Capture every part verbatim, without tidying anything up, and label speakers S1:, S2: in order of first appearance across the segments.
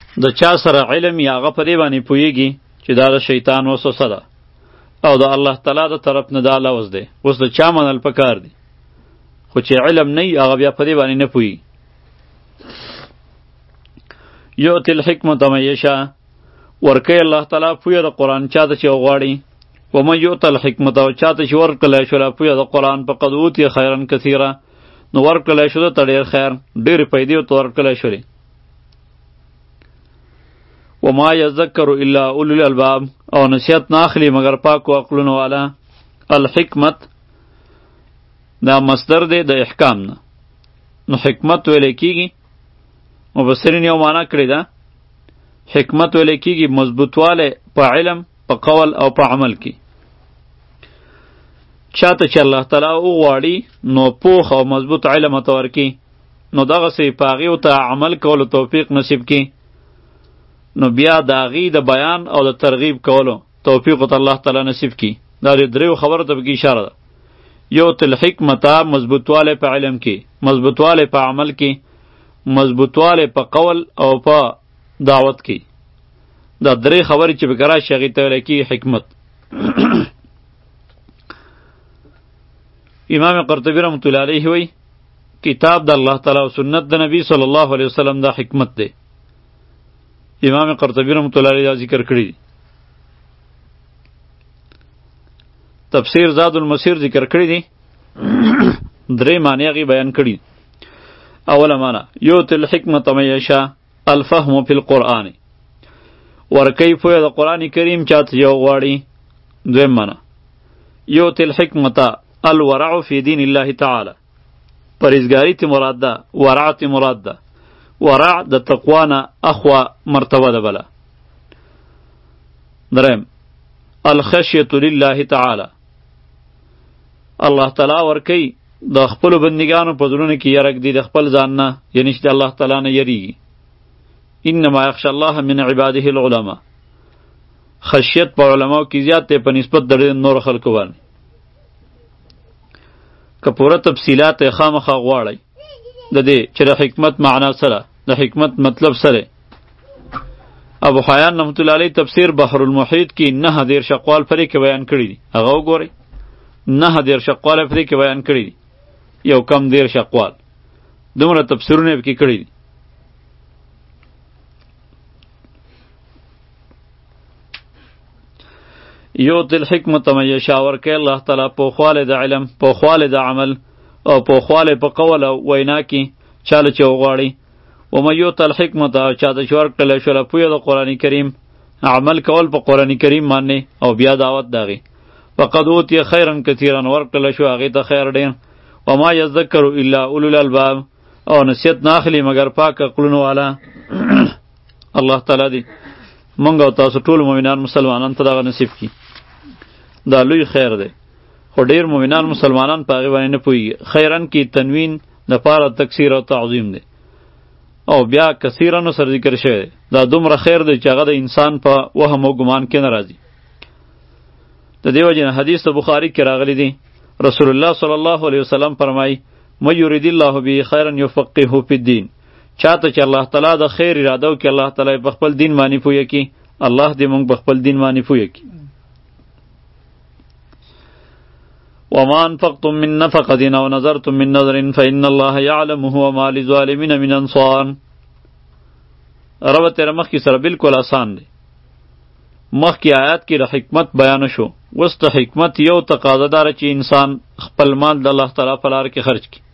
S1: د چا سره علم یا هغه په دې باندې پوهیږي چې دا د شیطان وسوسه ده او د الله تعالی د طرف نه دا لوز دی. اوس د چا منل پکار دی، خو چې علم نه وي هغه بیا په دې باندې نه پوهیږي. یؤتی الحکمة من یشاء، ورکوي الله تعالی پوهه د قرآن چاته چې وغواړي. ومن یؤت الحکمة، او چاته چې ورکړلی شوله پوهه د قرآن فقد اوتي خیرا کثیرا، نو ورکړلی شو ده ته ډېر خیر، ډېرې پیدې ورته ورکړلی شولې. وما یذکر الا اولو الالباب، او نصیحت نه اخلي مگر پاکو عقلونو والا. الحکمت دا مصدر دی د احکام نه، نو حکمت ویلی کیږي. مبصرین یو معنا کړې ده، حکمت ویلی کیږي مضبوطوالی په علم، په قول او په عمل کې. چاته چې الله تعالی وغواړي نو پوخ او مضبوط علم ورته ورکي، نو دغسې په هغې ورته عمل کولو توفیق نصیب کړي، نو بیا د هغې د بیان او د ترغیب کولو توفیق ورته الله تعالی نصیب کړي. دا د دریو خبرو ته پکې اشاره ده. یؤتی الحکمة مضبوطوالی په علم کې، مضبوطوالی په عمل کې، مضبوطوالی په قول او په دعوت کې. دا درې خبرې چې پکې راشي هغې ته ویلی کېږي حکمت. امام قرطبی رحمت الله علیه وی کتاب د الله تعالی او سنت د نبی صلی الله علیه وسلم دا حکمت دی. امام قرطبی رحمت الله علیه ذکر کړی دی. تفسیر زاد المسیر ذکر کړی دی، درې معنی هغې بیان کړي. اوله معنی یؤتی الحکمة من یشاء الفهم فی القرآن، ورکی پوهه د قرآن کریم چاته یو غواړي. دویم معنی یؤتی الحکمة الورع فی دین الله تعالی، پرهیزګاري تی مراد ده، ورع تی مراد ده. ورع د تقوا نه اخوا مرتبه ده بله. دریم الخشیة لله تعالی، الله تعالی ورکی د خپلو بندگانو په زړونو کې یره ږدي د خپل ځان نه، یعنې چې د الله تعالی نه یریږي. انما یخشى الله من عباده العلماء، خشیت په علماو کې زیات دی په نسبت د نورو خلکو باندې. که پوره تفصیلات یې خامخا غواړئ د دې چې د حکمت معنا سره، د حکمت مطلب سره، ابو حیان رحمت الله علیه تفسیر بحر المحیط کې نهه دېرش اقوال پرې کې بیان کړي دي. هغه وګورئ، نهه دېرش اقوال پرې کې بیان کړي دي، یو کم دېرش اقوال، دومره تفسیرونه یې پکې کړي دي. یؤتی الحکمة من یشاء، ورکوي الله تعالی پوخوالی د علم، پوخوالی د عمل او پوخوالی په قول او وینا کې چاله چې وغواړي. ومن یؤت الحکمة، چاته چې ورکړلی شوله پوهه د قرآن کریم، عمل کول په قرآن کریم باندې او بیا دعوت د هغې، فقد اوتی خیرا کثیرا، ورکړلی شو هغې ته خیر ډېر. وما یذکر الا اولو الالباب، او نصیحت نه اخلي مگر پاک عقلونو والا. الله تعالی دې مونږ او تاسو ټول مؤمنان مسلمانان ته دغه نصیب کړي. دا لوی خیر دی، خو ډېر مؤمنان مسلمانان په هغې باندې نه پوهېږي. خیرن کې تنوین د پاره تکثیر او تعظیم دی، او بیا کثیرانو سره ذکر شوی دی. دا دومره خیر دی چې هغه د انسان په وهم او ګمان کې نه راځي. د دې وجې نه حدیث د بخاري کې راغلی دی، رسول الله صلی الله علیه وسلم فرمایي من یرید الله به خیرا یفقهه فی الدین، چاته چې الله تعالی د خیر اراده وکړي الله تعالی په خپل دین باندې پوهه کړي. الله دې موږ په خپل دین باندې پوهه کړي. وما انفقتم من نفقة او نظرتم من نظر فإن الله يعلمه وما للظالمين من انصار. رب تیرا مخ کی سره بالکل آسان دی. مخ کی آیات کی د حکمت بیان شو، اوس د حکمت یو تقاضا داره چې انسان خپل مال د الله تعالی په لار کې خرج کړي.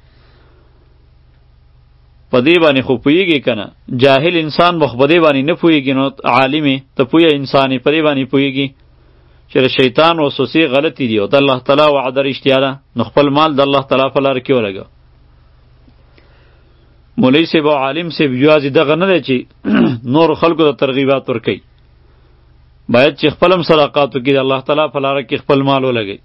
S1: په دې باندې خو پوهېږي که نه؟ جاهل انسان به خو په دې باندې نه پوهېږي، نو عالم یې ته پوهه انسان یې په دې باندې پوهېږي چې د شیطان وسوسې غلطې دي او د الله تعالی وعده رښتیا ده، نو خپل مال د الله تعالی په لاره کې ولګوه. مولوي صاحب او عالم صاحب یوازې دغه نه دی چې نورو خلکو ته ترغیبات ورکوي، باید چې خپل هم صدقات وکړي، د الله تعالی په لاره کې خپل مال ولګوي.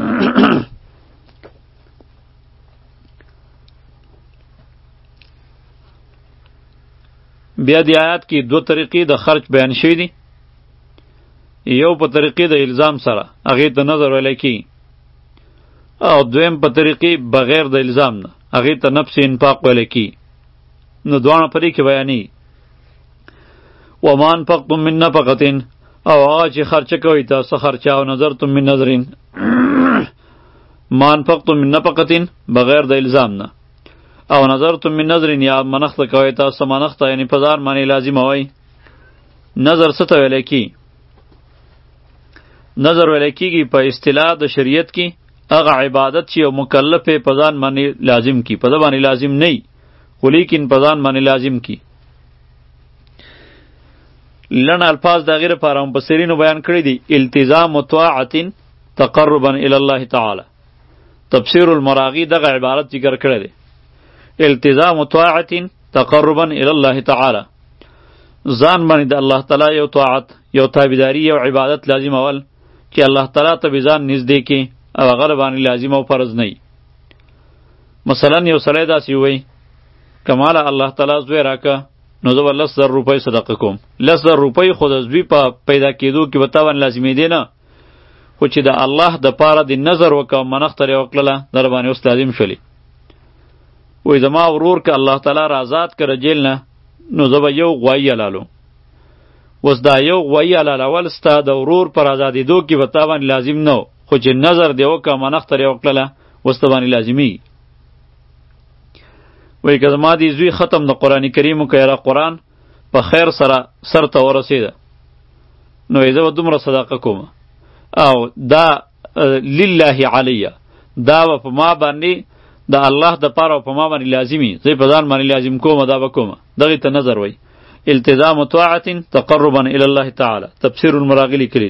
S1: بیا دی آیات کې دو طریقې د خرج بیان شوي دي. یو په طریقې د الزام سره هغې ته نظر ویلی کېږي، او دویم په طریقې بغیر د الزام نه هغې ته نفس انفاق ویلی کېږي. نو دواړه په دې کې بیانېږي. وما انفقتم من نفقة او هغه چې خرچه کوئ تاسو خرچه او نظرتم من نظرین ما انفقتم من نفقة بغیر د الزام نه او نظرتم من نظرین یا منخت کوئ تاسو منخت یعنی په ځان باندې لازم وای نظر څه ته ویل کی نظر ویل کیږي په اصطلاح د شریعت کې هغه عبادت چې یو مکلف په ځان باندې لازم کی په ځان باندې لازم نه خو لیکن په ځان باندې لازم کی لن الفاظ دا غیر پاره مفسرینو بیان کړی دي التزام طاعت تقربا الی الله تعالی تفسیر المراغی دغه عبارت ذکر کړی دی التزام طاعت تقربا الی الله تعالی ځان باندې د الله تعالی یو طاعت یو تابعداری یو عبادت لازم اول چې الله تعالی ته ځان نږدې کی او هغه باندې لازم او فرض نه مثلا یو سړی داسې وای کماله الله تعالی زوی راکه نو زه به لس زر روپۍ صدقه کوم لس زر روپۍ خو د زوی په پیدا کېدو کې به تا باندې لازمېدې نه خو چې د الله د پاره د نظر وکړه منښت ترې وکړله در باندې اوس لازم شولې وایي زما ورور که الله تعالی را آزاد کړه جیل نه نو زه به یو غوایي حلالو اوس دا یو غوایي حلالول ستا د ورور پر ازادېدو کې به تا باندې لازم نه و خو چې نظر دې وکړه منښت ترې وکړله اوس ته باندې لازمي وای که زما دی زوی ختم د قرآن کریمو که یاره قرآن په خیر سره سر ته ورسېده نو یې زه به دومره صدقه کوم او دا لله علیه دا به په ما باندې د الله دپاره او په ما باندې لازمي زه په ځان باندې لازم کوم دا به کوم دغې ته نظر وای التزام طاعت تقربا الی الله تعالی تفسیر المراغی لیکلي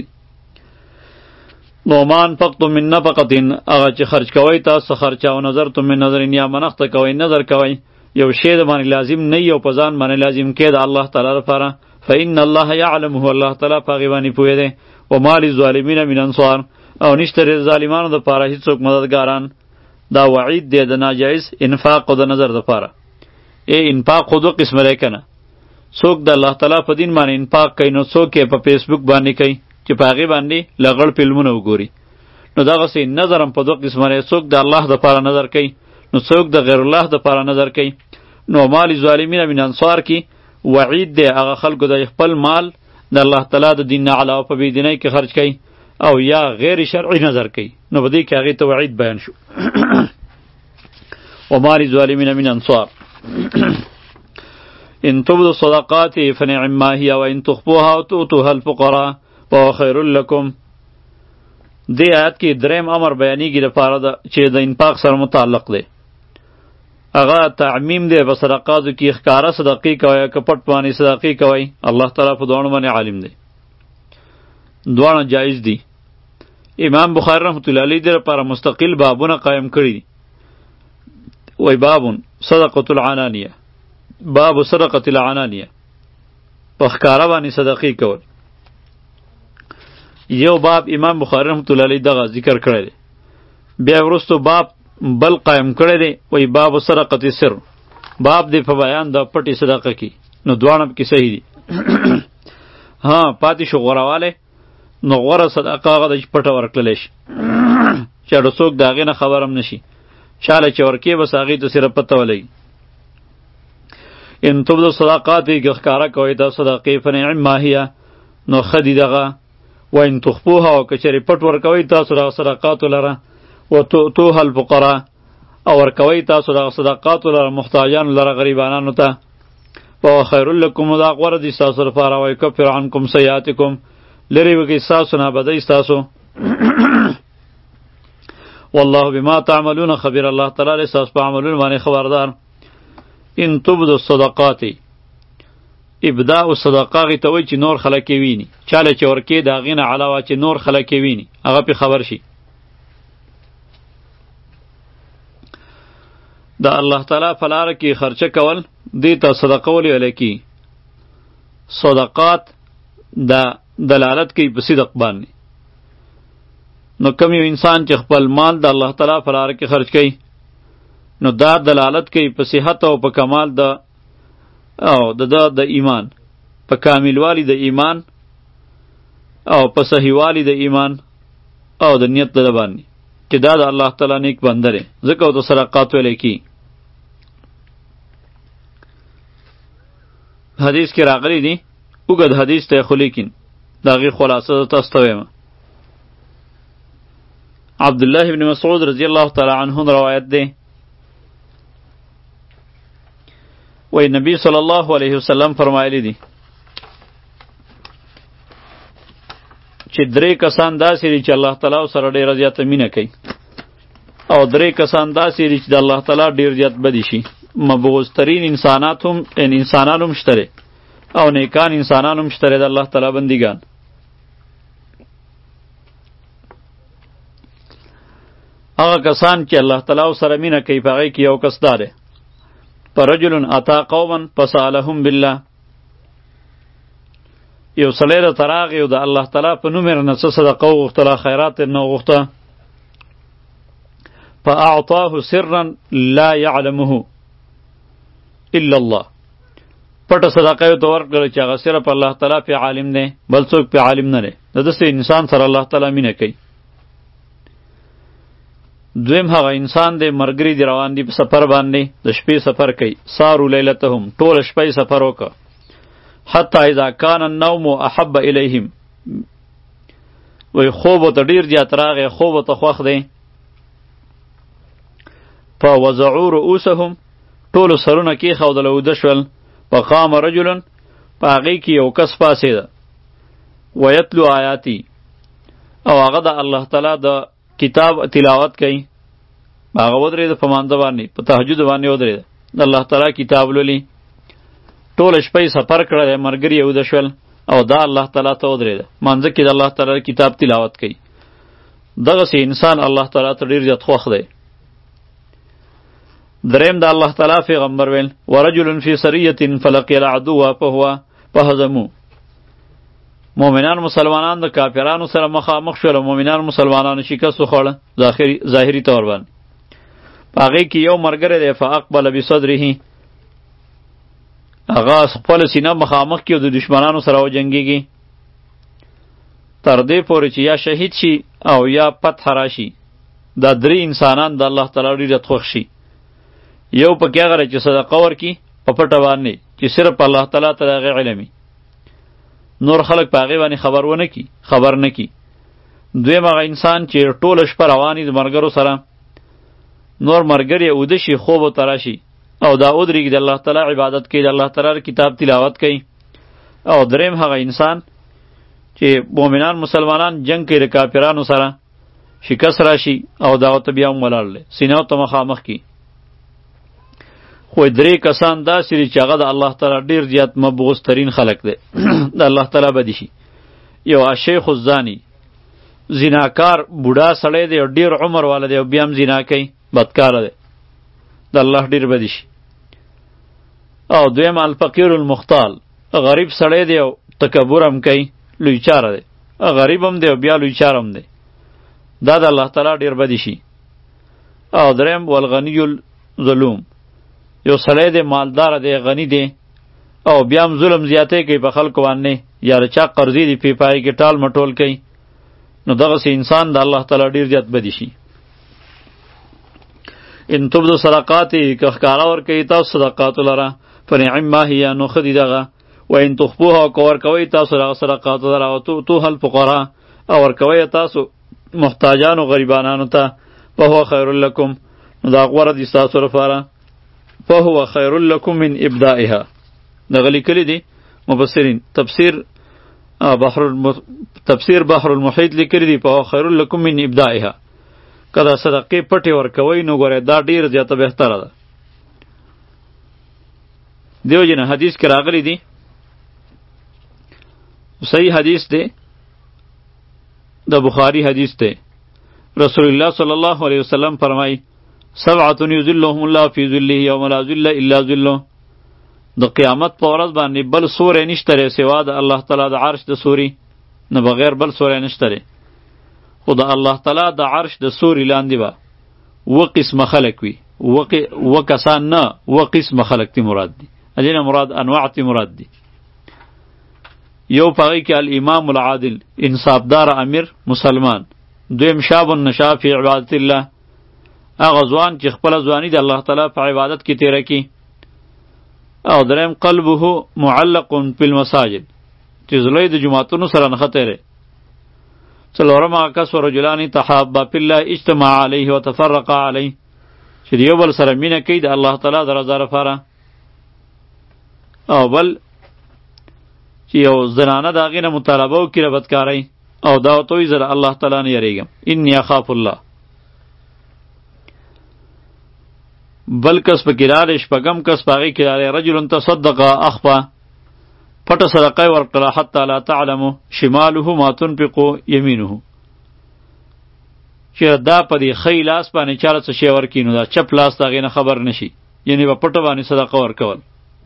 S1: نو ما انفقتم من نفقة هغه چې خرج کوئ تاسو خرچه او نظرتم من نظر یا منښته کوئ نظر کوئ یو شی د باندې لازم نه یو په ځان باندې لازم کې د الله تعالی لپاره فإن الله یعلمه الله تعالی په هغې باندې پوهې دی وما للظالمین من انصار او نشته د ظالمانو دپاره هېڅوک مددګاران دا وعید دی د ناجایز انفاق او د نظر دپاره ای انفاق خو دوه قسمه دی که نه څوک د الله تعالی په دین باندې انفاق کوي نو څوک یې په فیسبوک باندې کوي چې په هغې باندې لغړ فلمونه وګوري نو دغسې نظر هم په دوه قسمه دی څوک د الله دپاره نظر کوي نو څوک د غیر الله دپاره نظر کوي نو مال ظالمین من انصار کې وعید دی هغه خلکو د خپل مال د الله تعالی د دین نه علاوه په بېدینۍ کې خرج کوي او یا غیر شرعي نظر کوي نو په دې کې هغې ته وعید بیان شو ومال ظالمین من انصار ان تبدوا الصدقات فنعما هي وان تخفوها وتؤتوها الفقراء فهو خیر لکم دې آیت کې دریم امر بیانېږي دپاره د چې د انفاق سره متعلق دی هغه تعمیم دی په صدقاتو کې ښکاره صدقې کوئ که پټ باندې صدقې کوئ الله تعالی په دواړو باندې عالم دی دواړه جایز دي امام بخاری رحمت الله علیه دې لپاره مستقل بابونه قایم کړي دي وایي بابون صدقة العنانیه باب صدقة العنانیه په ښکاره باندې صدقې کول یو باب امام بخاری رحمت الله علیه دغه ذکر کړی دی بیا وروستو باب بل قایم کړی دی وایي باب صدقة سر باب دی په بیان د پټې صدقه کې نو دواړه پکې صحیح دي ها پاتې شو غوروالی نو غوره صدقه هغه ده چې پټه ورکړلی شي چې اړه څوک د هغې نه خبر هم نه شي چاله چې ورکې بس هغې ته صرف پته ولګي ان تبدو صدقات کې ښکاره کوئ دا صدقې فنعما هي نو ښه دي دغه و ان تخفوها او که چېرې پټ ورکوئ تاسو دغه صدقاتو لره و تؤتوها الفقراء او ورکوئ تاسو دغه صدقاتو لره محتاجانو لره غریبانانو ته فهو خیر لکم دا غوره دي ستاسو لپاره ویکفر عنکم سیئاتکم لرې وکړي ستاسو نه بدۍ ستاسو والله بما تعملون خبیر الله تعالی دی ستاسو په عملونو باندې خبردار ان تبدو الصدقات ابداء الصدقه هغې ته وایي چې نور خلک یې ویني چاله چې ورکې د هغې نه علاوه چې نور خلک یې ویني هغه پې خبر شي د الله تعالی په لاره کې خرچه کول دې ته صدقه ولې ویلی کېږي صدقات د دلالت کوي په صدق باندې نو کم یو انسان چې خپل مال د الله تعالی په لاره کې خرچ کوي نو دا دلالت کوي په صحت او په کمال د او د د د ایمان په کاملوالی د ایمان او په صحیحوالی د ایمان او د نیت د باندې چې دا د الله تعالی نیک بنده دی ځکه ورته صدقات ویلی کېږي حدیث کې راغلی دی اوږد حدیث دی خو لیکن د هغې خلاصه تاسو ته وایم. عبدالله ابن مسعود رضی الله تعالی عنه روایت دی، وی نبی صلی الله علیه وسلم فرمایلی دی چې درې کسان داسې دي چې الله تعالی سره ډېره زیاته مینه کوي، او درې کسان داسې دي چې د الله تعالی ډېر زیات بدي شي. مبغوض ترین انسانات هم انسانان هم شته او نیکان انسانان هم شته د الله تعالی بندګان. هغه کسان چې الله تعالی سره مینه کوي په هغې کې یو کس دا دی، فرجل اتا قوما فسالهم بالله، یو سړی درته راغی او د الله تعالی په نوم یې نه څه صدقه وغوښتله، خیرات یې نه وغوښته، فاعطاه سرا لا يعلمه الا الله، پټه صدقه یې ورته ورکړله چې هغه صرف الله تعالی پې عالم دی، بل څوک پې عالم نه دی. د داسې انسان سره الله تعالی مینه کوي. دویم هغه انسان دی مرګري دی روان دی په سفر باندې، د شپې سفر کوي، سارو لیلتهم، ټوله شپه یې سفر وکړه، حتی اذا کان النوم احب الیهم، وی خوب ورته ډېر زیات راغی، خوب ورته خوښ دی، فوضعوا رؤوسهم، ټولو سرونه کېښودله اوده شول، فقام رجل، په هغې کې یو کس پاڅېده، ویتلو آیاتی، او هغه د الله تعالی د کتاب تلاوت کوي، هغه ودرېده په مانځه باندې، په تهجد باندې ودرېده، د الله تعالی کتاب لولي، ټوله شپه یې سفر کړی دی، ملګري یې وده شول او دا الله تعالی ته ودرېده، مانځه کې د الله تعالی کتاب تلاوت کوي. دغسې انسان الله تعالی ته ډېر زیات خوښ دی. دریم د الله تعالی پیغمبر ویل، ورجل فی سریة فلقی العدو فهو فهزموه، مؤمنان مسلمانان د کافرانو سره مخامخ شول، مؤمنان مسلمانانو شکست وخوړه ظاهري طور باندې. په هغې کې یو ملګری دی، فاقبل بصدره، هغه خپل سینه مخامخ کې د دشمنانو سره وجنګېږي تر دې پورې چې یا شهید شي او یا فتح راشي. دا درې انسانان د الله تعالی ډېر خوښ شي. یو پکې هغه دی چې صدقه ورکړي په پټه باندې، چې صرف الله تعالی ته د هغې علم وي، نور خلق په هغې باندې خبر ونه کي خبر نه کي. دویم هغه انسان چې ټوله شپه روان وي د ملګرو سره، نور ملګري یې اوده شي، خوب ورته راشي او دا ودرېږي د الله تعالی عبادت کوي، د الله تعالی کتاب تلاوت کوي. او دریم هغه انسان چې مؤمنان مسلمانان جنگ کوي د کافرانو سره، شکست راشي او دا ورته بیا هم ولاړ دی، سینه ورته مخامخ کي. خو درې کسان داسې دي چې هغه د الله تعالی ډېر زیات مبغوض ترین خلق دی، د الله تعالی بدي شي. یو الشیخ الزانی، زناکار بوډا سړی دی او ډېر عمر والا دی او بیا هم زنا کوي، بدکاره دی، د الله ډېر بدي شي. او دویم الفقیر المختال، غریب سړی دی او تکبر هم کوي، لوی چاره دی، غریب هم دی او بیا لوی چاره هم دی، دا د الله تعالی ډېر بدي شي. او دریم والغنی الظلوم، یو سړی دی مالدار دی، غنی دی او بیا هم ظلم زیاتی کوي په خلکو باندې، یا د چا قرضې دي پې په هغې کې ټال مټول کوي، نو دغسې انسان د الله تعالی ډېر زیات بدي شي. ان تبدو صدقاتې، که ښکاره ورکوي تاسو صدقاتو لره، فنعما هي، نو ښه دي دغه، و ان تخفوها، که ورکوئ تاسو دغه صدقاتو لره، او تؤتوها الفقراء، او ورکوئ تاسو محتاجانو غریبانانو ته، فهو خیر لکم، نو دا غوره دي ستاسو لپاره، فهو خیر لکم من ابدائها. دغه لیکلي دي مفسرین، تفسیر بحر الم... تفسیر بحر المحیط لیکلي دي، فهو خیر لکم من ابدائها. که دا صدقې پټې ورکوئ نو ګورئ دا ډېره زیاته بهتره ده. دیو جنه حدیث کې راغلی دی، صحیح حدیث دی، د بخاری حدیث دی، رسول الله صلی الله علیه وسلم فرمای، سبعة یظلهم الله فی ظله یوم لا ظل الا ظله، د قیامت په ورځ باندې بل سوری نشته سوا د الله تعالی د عرش د سوري نه بغیر بل سوری نشته، خو د الله تعالی د عرش د سوري لاندې به و قسمه خلق وي، و کسان نه، و قسمه خلق تی مراد دی، ادینه مراد انواع تی مراد دی. یو پاگی که الامام العادل، انصافدار امیر مسلمان. دویم شاب النشا فی عبادت الله، اغا ځوان چې خپل ځواني د الله تعالی په عبادت کې تیره کی. او دریم قلبه معلق فی المساجد، چې زلوی د جماعتونو سره نښتی دی. څلورم هغه کس ورجلان تحابا فی الله اجتمع علیه وتفرقا علیه، چې د یو بل سره مینه کوي د الله تعالی د رضا لپاره. او بل چې یو زنانه د هغې نه مطالبه وکړي د بدکارۍ او دا ورته وایي زه د الله تعالی نه یریږم، انی اخاف الله. بل کس پکې راغلی، شپږم کس په هغې کې راغلی رجل تصدق اخفا، پټه صدقه یې ورکړه حتی لا تعلم شماله ما تنفق یمینه، چې دا په دې ښی لاس باندې چاله څه شی ورکړي نو دا چپ لاس د هغې نه خبر نشي، یعنې په پټه باندې صدقه ورکول.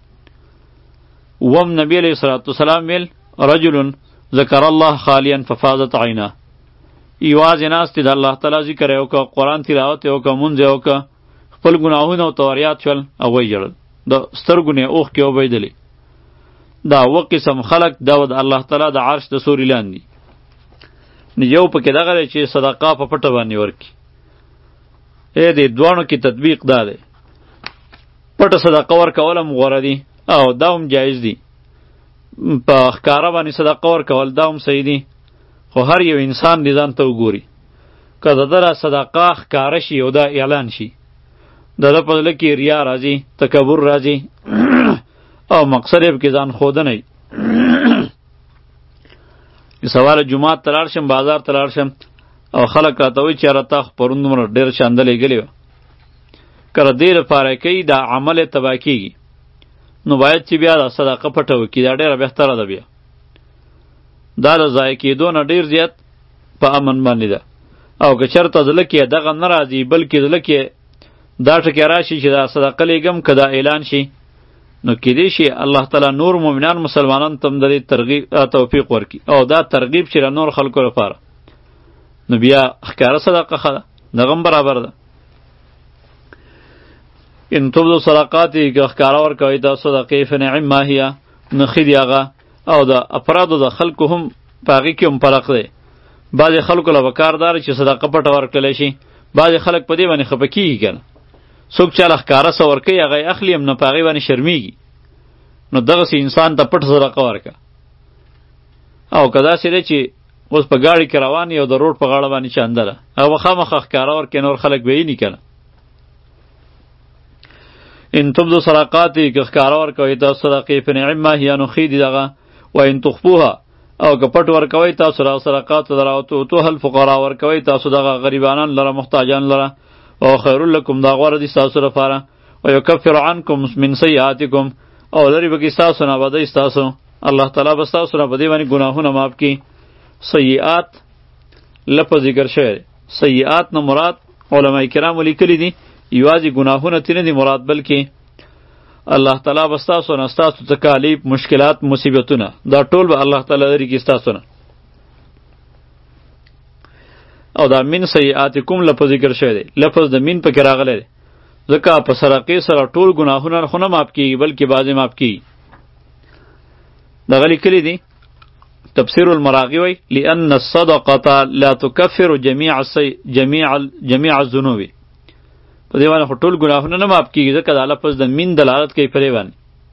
S1: وم نبی علیه الصلاة والسلام ویل رجل ذکر الله خالیا ففاضت عیناه، یوازې ناست د الله تعالی ذکر یې وکړه، قرآن تلاوت یې وکړه، مونځ یې وکړه، خپل ګناهونه ورته وریاد شول او ویې ژړل، د سترګو نه یې اوښکې وبهېدلې. دا اوه قسم خلق دا د الله تعالی د عرش د سوري لاندې. نو یو پکې دغه دی چې صدقه په پټه باندې ورکړي. ای دې دواړو کې تطبیق دا دی، پټه صدقه ورکول هم غوره دي او دا هم جایز دي، په ښکاره باندې صدقه ورکول دا هم صحیح دي، خو هر یو انسان دې ځان ته وګوري، که د ده صدقه ښکاره شي او دا اعلان شي، د ده په زړه کې ریا راځي، تکبر راځي او مقصد یې پکې ځان ښودنه وي. سوال جمعات ته لاړ شم، بازار ته لاړ شم او خلک راته وایي چې یاره تا خو پرون دومره ډېره چانده لېږلې وه، که د دې لپاره کوي دا عمل یې تباه کېږي، نو باید چې بیا دا صدقه پټه وکړي، دا ډېره بهتره ده. بیا دا د ضایع کېدو نه ډېر زیات په امن باندې ده. او که چېرته زړه کې دغه نه راځي بلکې زړه کې دا ټکی راشي چې دا صدقه لېږم، که دا اعلان شي نو کېدای شي الله تعالی نور مؤمنان مسلمانان ته هم د دې ترغیب توفیق ورکړي او دا ترغیب چې د نور خلکو لپاره، نو بیا ښکاره صدقه ښه ده، دغه هم برابر ده. ان تبدو صدقاتي که ښکاره ورکوئ دا صدقې فنعم ما هي، نو ښه دي هغه. او د افرادو د خلکو هم په هغې کې هم فرق دی. بعضې خلکو له به کار دار چې صدقه پټه ورکړلی شي، بعضې خلک په دې باندې خفه کېږي که نه، څوک چې هله ښکاره څه ورکوي هغه یې اخلي هم نه، په هغې باندې شرمېږي. نو دغسې انسان ته پټ صدقه ورکړه. او که داسې دی چې اوس په ګاډي کې روان یې او د روډ په غاړه باندې چانده ده، هغه به خامخا ښکاره ورکړي، نور خلک به ویني که نه. ان تبدو صدقاتي که ښکاره ورکوئ تاسو صدقې فنعم ما هي، نو ښې دي دغه. و ان تخفوها او که پټ ورکوئ تاسو را صدقاتو لره او تؤتوها الفقراء ورکوئ تاسو دغه غریبانان لره محتاجان لره، او خیر لکم دا غوره دي ستاسو لپاره. و یکفر عنکم من سیئاتکم او لرې به کړي ستاسو نه بدۍ ستاسو، الله تعالی به ستاسو نه په دې باندې ګناهونه معاف کړي. سیئات لفظ ذکر شوی دی، سیئات نه مراد علما کرامو لیکلي دي یوازې ګناهونه ترې نه دي مراد، بلکې الله تعالی به ستاسو نه ستاسو تکالیف مشکلات مصیبتونه دا ټول به الله تعالی لرې کړي ستاسو نه. او دا من سیئاتکم لفظ ذکر شوی دی، لفظ د من پکې راغلی دی، ځکه په سرقې سره ټول ګناهونه خو نه معاف کېږي بلکې بعضې معاف کېږي. دغه لیکلي دي تفسیر المراغي وی لأن الصدقة لا تكفر جميع السي... جميع ال... جميع الذنوب، په دې باندې خو ټول ګناهونه نه معاف کېږي، ځکه دا لفظ د من دلالت کوي په دې باندې.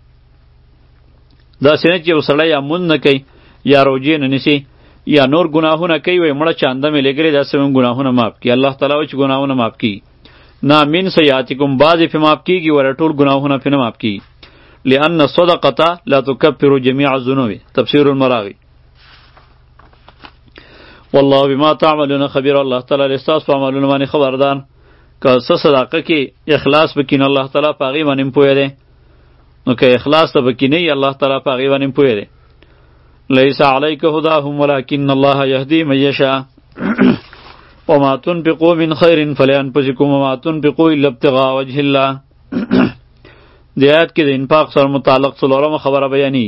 S1: داسې نه چې یو سړی یا مونځ نه کوي یا روجې نه نیسي یا نور ګناهونه کوي، وایي مړه چانده مې لګېږي داسې هم ګناهونه معاف کړي. الله تعالی وایي چې ګناهونه معاف کړي، نه من سیئاتکم بعضې پې معاف کېږي ولا ټول ګناهونه پې نه معاف کېږي. لأن الصدقة لا تكفر جميع الذنوب، تفسیر المراغي. والله بما تعملون خبیر، الله تعالی ستاسو په عملونو باندې خبردار. که څه صدقه کې اخلاص وکړي نو الله تعالی په هغې باندې هم پوهه دی، نو که اخلاص ته پکې نه وي الله تعالی په هغې باندې هم پوهه دی. لیس علیک هداهم ولکن الله یهدی من یشاء وما تنفقوا من خیر فلانفسکم وما تنفقوا الا ابتغاء وجه الله. دې آیت کې د انفاق سره متعلق څلورمه خبره بیانېږي.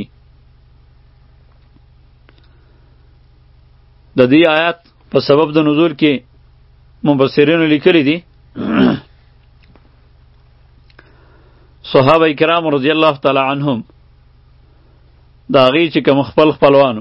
S1: د دې آیات په سبب د نزول کې مفسرینو لیکلي دي صحابه کرام رضی الله تعالی عنهم د هغې چې کوم خپل خپلوانو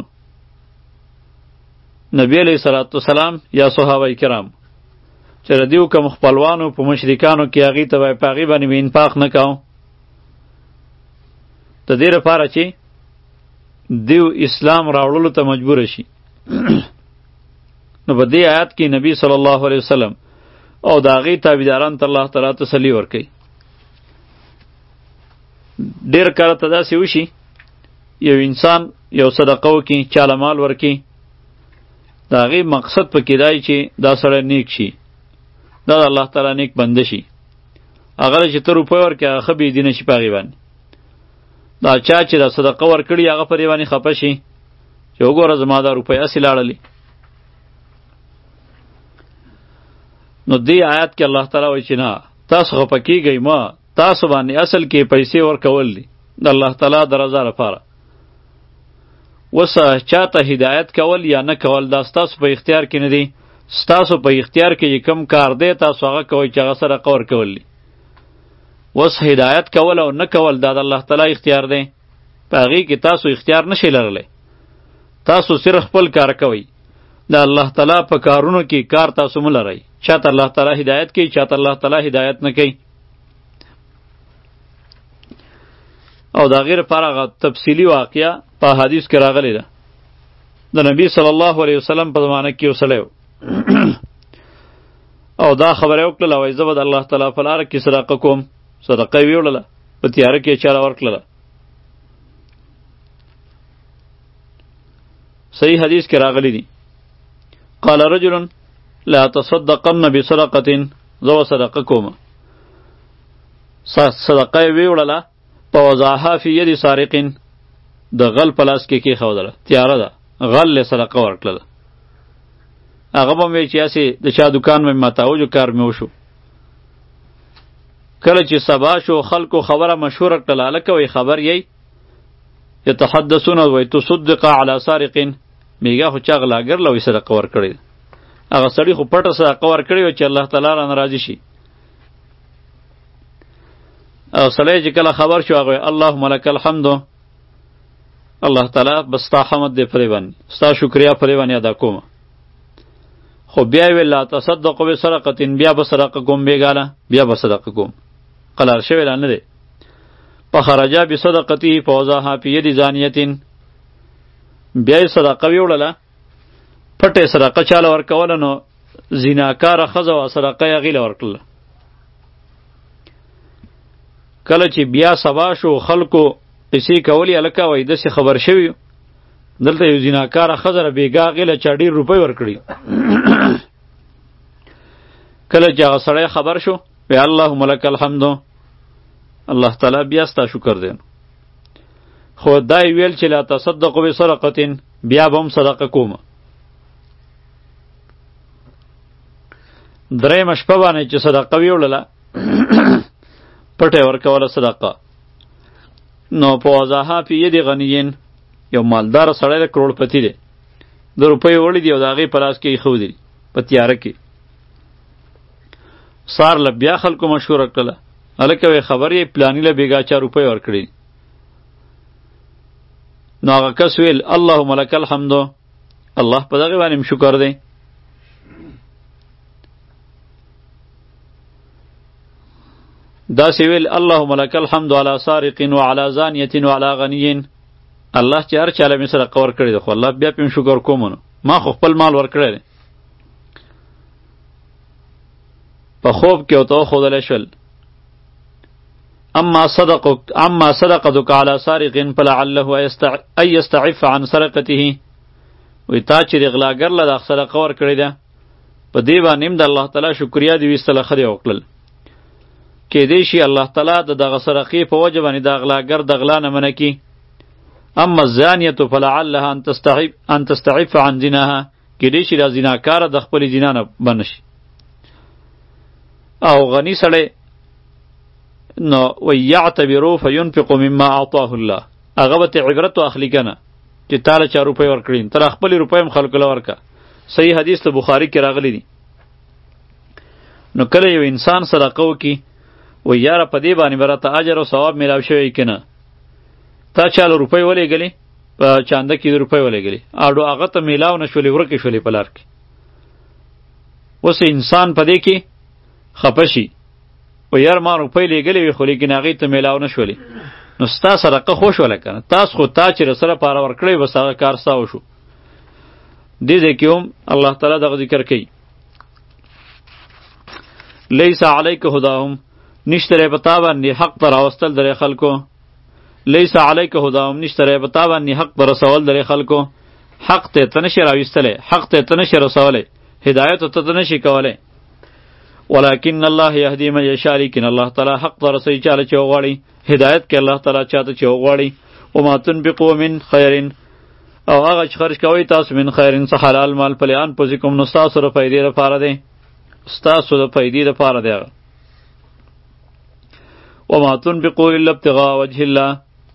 S1: نبی علیه صلات وسلام یا صحابه کرام چې د دیو کوم خپلوانو په مشرکانو کې هغې ته به په هغې باندې به انفاق نه کوو، د دې لپاره چې دیو اسلام راوړلو ته مجبور شي. نو په دې آیات کې نبی صلی الله علیه وسلم او د هغې تابعداران ته الله تعالی تسلي ورکوي. ډېر کله ته داسې وشي یو انسان یو صدقه وکړي، چاله مال ورکړي، د هغې مقصد پکې دی چې دا سړی نیک شي، دا د الله تعالی نیک بنده شي. هغه چې ته روپۍ ورکړې هغه ښه بېدینه شي په هغې باندې. دا چا چې دا صدقه ورکړي هغه په دې باندې خفه شي چې وګوره زما دا روپۍ هسې لاړلې. نو دې آیات کې الله تعالی وایي چې نه، تاسو خفه کېږئ مه، تاسو باندې اصل کې پیسې ورکول دي د الله تعالی د رضا لپاره. اوس چاته هدایت کول یا نه کول دا ستاسو په اختیار کې نه دی. ستاسو په اختیار کې چې کوم کار دی تاسو هغه کوئ چې هغه صدقه ورکول دي. اوس هدایت کول او نه کول دا د الله تعالی اختیار دی. په هغې کې تاسو اختیار نشئ لرلی. تاسو صرف خپل کار کوئ. د الله تعالی په کارونو کې کار تاسو مه لرئ. چاته الله تعالی هدایت کوي، چاته الله تعالی هدایت نه کوي. او د هغې لپاره هغه تفصیلي واقعه په حدیث کې راغلی ده. د نبی صلی الله علیه وسلم په زمانه کې یو سړی او دا خبره یې وکړله، وایي زه به د الله تعالی په لاره کې صدقه کوم. صدقه یې ویوړله، په تیاره کې یې چاله ورکړله. صحیح حدیث کې راغلی دي. قال رجل لا تصدقن بصدقة، زه به صدقه کوم. صدقه یې ویوړله، فوضعها فی ید سارق، د غل په لاس کې کېښودله. تیاره ده، غل یې صدقه ورکړله. هغه به مې وایي چې هسې د چا دوکان مې ماتاو جو کار مې وشو. کله چې سبا شو خلکو خبره مشهوره کړله، هلکه وایي خبر یی یتحدثون وایي تصدق علی سارق، میګه خو چا غلاګر له وایي صدقه ورکړې ده. هغه سړي خو پټه صدقه ورکړې وه چې الله تعالی رانه راضي شي. او سړی چې کله خبر شو هغه اللهم لک الحمد، الله تعالی بس ستا حمد دی پرې باندې، ستا شکریا پرې باندې ادا کوم. خو بیا یې ویل لا تصدق بسرقة، بیا به صدقه کوم بېګاله، بیا به صدقه کوم. قرار شوی لا نه دی. فخرج بصدقته فوضعها فی ید زانیة، بیا یې صدقه ویوړله، پټې صدقه چاله ورکوله، نو زیناکاره ښځه وه، صدقه یې هغې له ورکړله. کله چې بیا سبا شو خلکو قصې کولې، هلکه وایي داسې خبر شوي دلته یو زیناکاره ښځه را بېګا هغې له چا ډېر روپۍ ورکړي. کله چې هغه سړی خبر شو وی اللهم لک الحمد، الله تعالی بیا ستا شکر دی. خو دا یې ویل چې لا تصدق بسرقة، بیا به هم صدقه کومه. درېیمه شپه باندې چې صدقه ویوړله، پټه ورکوله صدقه. نو په وضعها فی ید غنیین، یو مالدار سړی دی، کروڑپتی دی، د روپۍ وړي دي او د هغې په لاس کې یې ایښودي په تیاره کې. سار له بیا خلکو مشهوره کړله، هلکه وایي خبر یې پلاني له بېګا چا روپۍ ورکړي. نو هغه کس ویل اللهم لک الحمد، الله په دغې باندې هم شکر دی. داسې ویل اللهم لک الحمد علی سارق وعلى زانیة وعلى غنی، الله چې هر چاله مې صدقه ورکړې ده، خو الله بیا پې شکر کوم، نو ما خو خپل مال ورکړی دی. په خوب کې ورته وښودلی شول اما صدقك اما صدقتك على سارق فلعله ان يستعف عن سرقته، وی تا چې د غلاګر له دا صدقه ورکړې ده، په دې باندې هم د الله تعالی شکریا دې ویستله، ښه دې وکړل. کېدی شي الله تعالی د دغه صدقې په وجه باندې د غلاګر د غلا نه منع کړي. اما الزانیة فلعلها ان تستعف ان تستعف عن زناها، کېدی شي دا زناکاره د خپلې زنا نه بند شي. او غنی سړی نو ویعتبرو فینفق مما اعطاه الله، هغه به ته عبرت واخلي که نه چې تا له چا روپۍ ورکړي، ته له خپلې روپۍ هم خلکو له ورکړه. صحیح حدیث ته بخاري کې راغلی دی. نو کله یو انسان صدقه وکړي، وایي یاره په دې باندې به راته اجر او ثواب میلاو شوی که نه، تا چا له روپۍ ولېږلې، په چانده کې د روپۍ ولېږلې، اډو هغه ته میلاو نه شولې، ورکې شولې په لار کې. اوس انسان په دې کې خفه شي، و یار ما روپۍ لېږلې وې خو لیکن هغې ته میلاو نه شولې، نو ستا صدقه خو شوله کنه. تاسو خو تا چې سره پاره ورکړی بس هغه کار ستا وشو. دې ځای کې هم الله تعالی دغه ذکر کوي لیس علیک هداهم، نشتره په تا باندې حق پر راوستل درې خلکو. لیس علیک هداهم، نشتره په تا باندې حق پر رسول درې خلکو. حق ته ته نشي راوستلی، حق ته ته نشي رسولی، هدایت ته ته نشي کولی. ولکن الله یهدی من یشاء، لیکن الله تعالی حق ته رسوي چاله چې وغواړي. هدایت کې الله تعالی چاته چې وغواړي. وما تنفقوا من خیر، او هغه چې خرج کوئ تاسو من خیرن څه حلال مال په لانفسکم، نو ستاسو د فایدې لپاره دی، ستاسو د فایدې لپاره دی. وما تنفقوا الا ابتغاء وجه الله،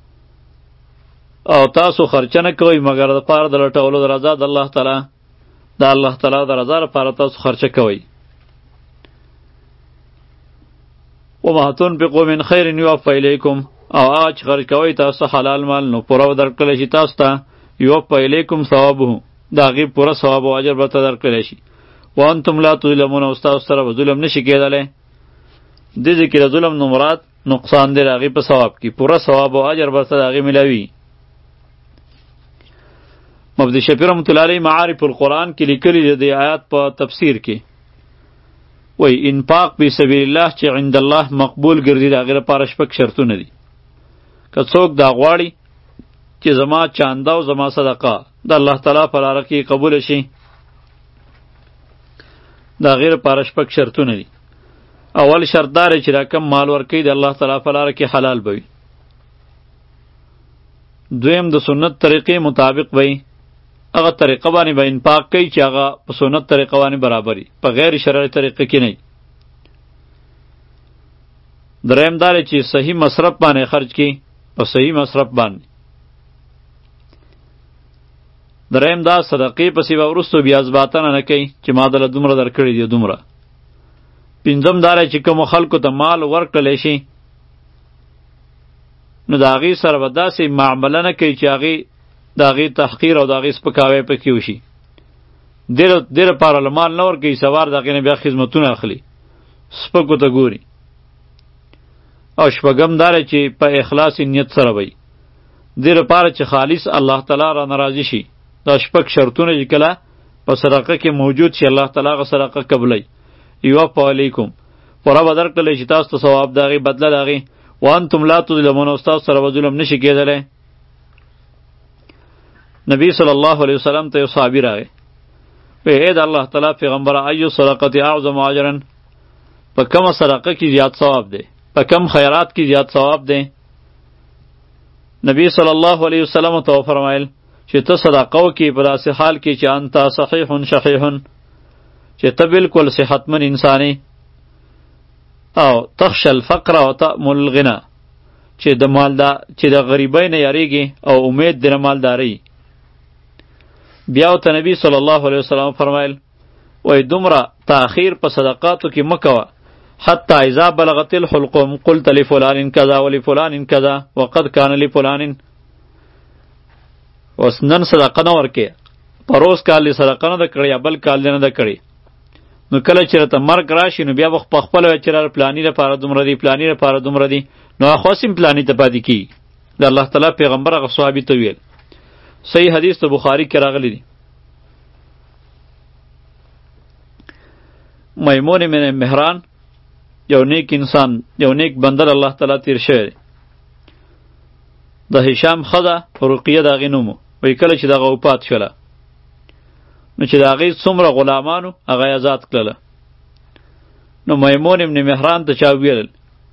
S1: او تاسو خرچه نه کوئ مگر د پاره د لټولو د رضا د الله تعالی. د الله تعالی د رضا لپاره تاسو خرچه کوئ. وما تنفقوا من خیر یوفى الیکم، او هغه چې خرج کوئ تاسو حلال مال نو پوره به درکړلی شي تاسو ته. یوفى الیکم ثوابه، د هغې پوره ثواب او اجر به ته درکړلی شي. وانتم لا تظلمون، او ستاسو سره به ظلم نشي کېدلی. دې ځای کې د ظلم نه مراد نقصان دی د هغې په ثواب کې، پوره ثواب او اجر به ته د هغې میلاوي. مفتی شفیع رحمت الله علیه معارف القرآن کې لیکلي دی د آیات په تفسیر کې، وای انفاق فی سبیل الله چې عند الله مقبول ګرځي د هغې لپاره شپږ شرطونه دي. که څوک دا غواړي چې زما چانده او زما صدقه د الله تعالی په لاره کې قبول شي، د هغې لپاره شپږ شرطونه دي. اول شرط دا دی چې دا کم مال ورکوي د الله تعالی په لاره کې حلال به وي. دویم د سنت طریقې مطابق به وي، هغه طریقه باندې به انفاق کوي چې هغه په سنت طریقه باندې برابر وي، په غیر شرعي طریقه کې نه وي. دریم دا دی چې صحیح مصرف باندې خرج کړي، په صحیح مصرف باندې. دریم دا صدقې پسې به وروستو بیا ځباتنه نه کوي چې ما دله دومره درکړي دي دومره. پنځم دا دی چې کومو خلکو ته مال ورکړلی شي نو د هغې سره به داسې معامله نه کوي چې هغې د هغې تحقیر او د هغې سپکاوی پکې وشي. دې لپاره له مال نه ورکوي، سوار د هغې نه بیا خدمتونه اخلي، سپکو ته ګوري. او شپږم دا دی چې په اخلاص نیت سره وي، دې لپاره چې خالص الله تعالی را ناراضي شي. دا شپږ شرطونه چې کله په صدقه کې موجود شي الله تعالی هغه صدقه قبلوي. یوفى الیکم، پوره به درکړلی شي تاسو ته ثواب د هغې، بدله د هغې. وانتم لا تظلمون، او ستاسو سره به ظلم نشي کېدلی. نبی صلی الله علیه وسلم ته یو صحابي راغی، وی ای د الله تعالی پیغمبره ایو صدقه اعظم اجرا، په کومه صدقه کې زیات ثواب دی، په کم خیرات کې زیات ثواب دی؟ نبی صلی الله علیه وسلم ته وفرمایل چې ته صدقه وکړې په داسې حال کې چې انت صحیح شحیح، چې ته بالکل صحتمند انسانی، او تخشى الفقر و تأمل الغنى، چې د مالدا چې د غریبۍ نه یریږي او امید د مالداري. بیا ته نبی صلی الله علیه وسلم فرمایل وای دومره تاخیر په صدقاتو کې مکوه حتی اذا بلغت الحلقوم قلت لفلان كذا ولفلان كذا وقد كان لفلان. اوس نن صدقه نه ورکې، پروس کال دې صدقه نه ده کړې یا بل کال دې نه ده کړې، نو کله چې راته مرګ راشي نو بیا به په خپله وایي چې را پلاني لپاره دومره دي، پلاني لپاره دومره دي، نو هغه خاص هم پلاني ته پاتې کېږي. د الله تعالی پیغمبر هغه صحابي ته ویل. صحیح حدیث د بخاري کې راغلی دی. میمون من مهران یو نیک انسان، یو نیک بنده الله تعالی تیر شوی دی. د هشام ښځه رقیه د هغې نوم و. وایي کله چې دغه وفات شوله نو چې د هغې څومره غلامانو هغه یې ازاد کړله. نو میمون ابن مهران ته چا ویل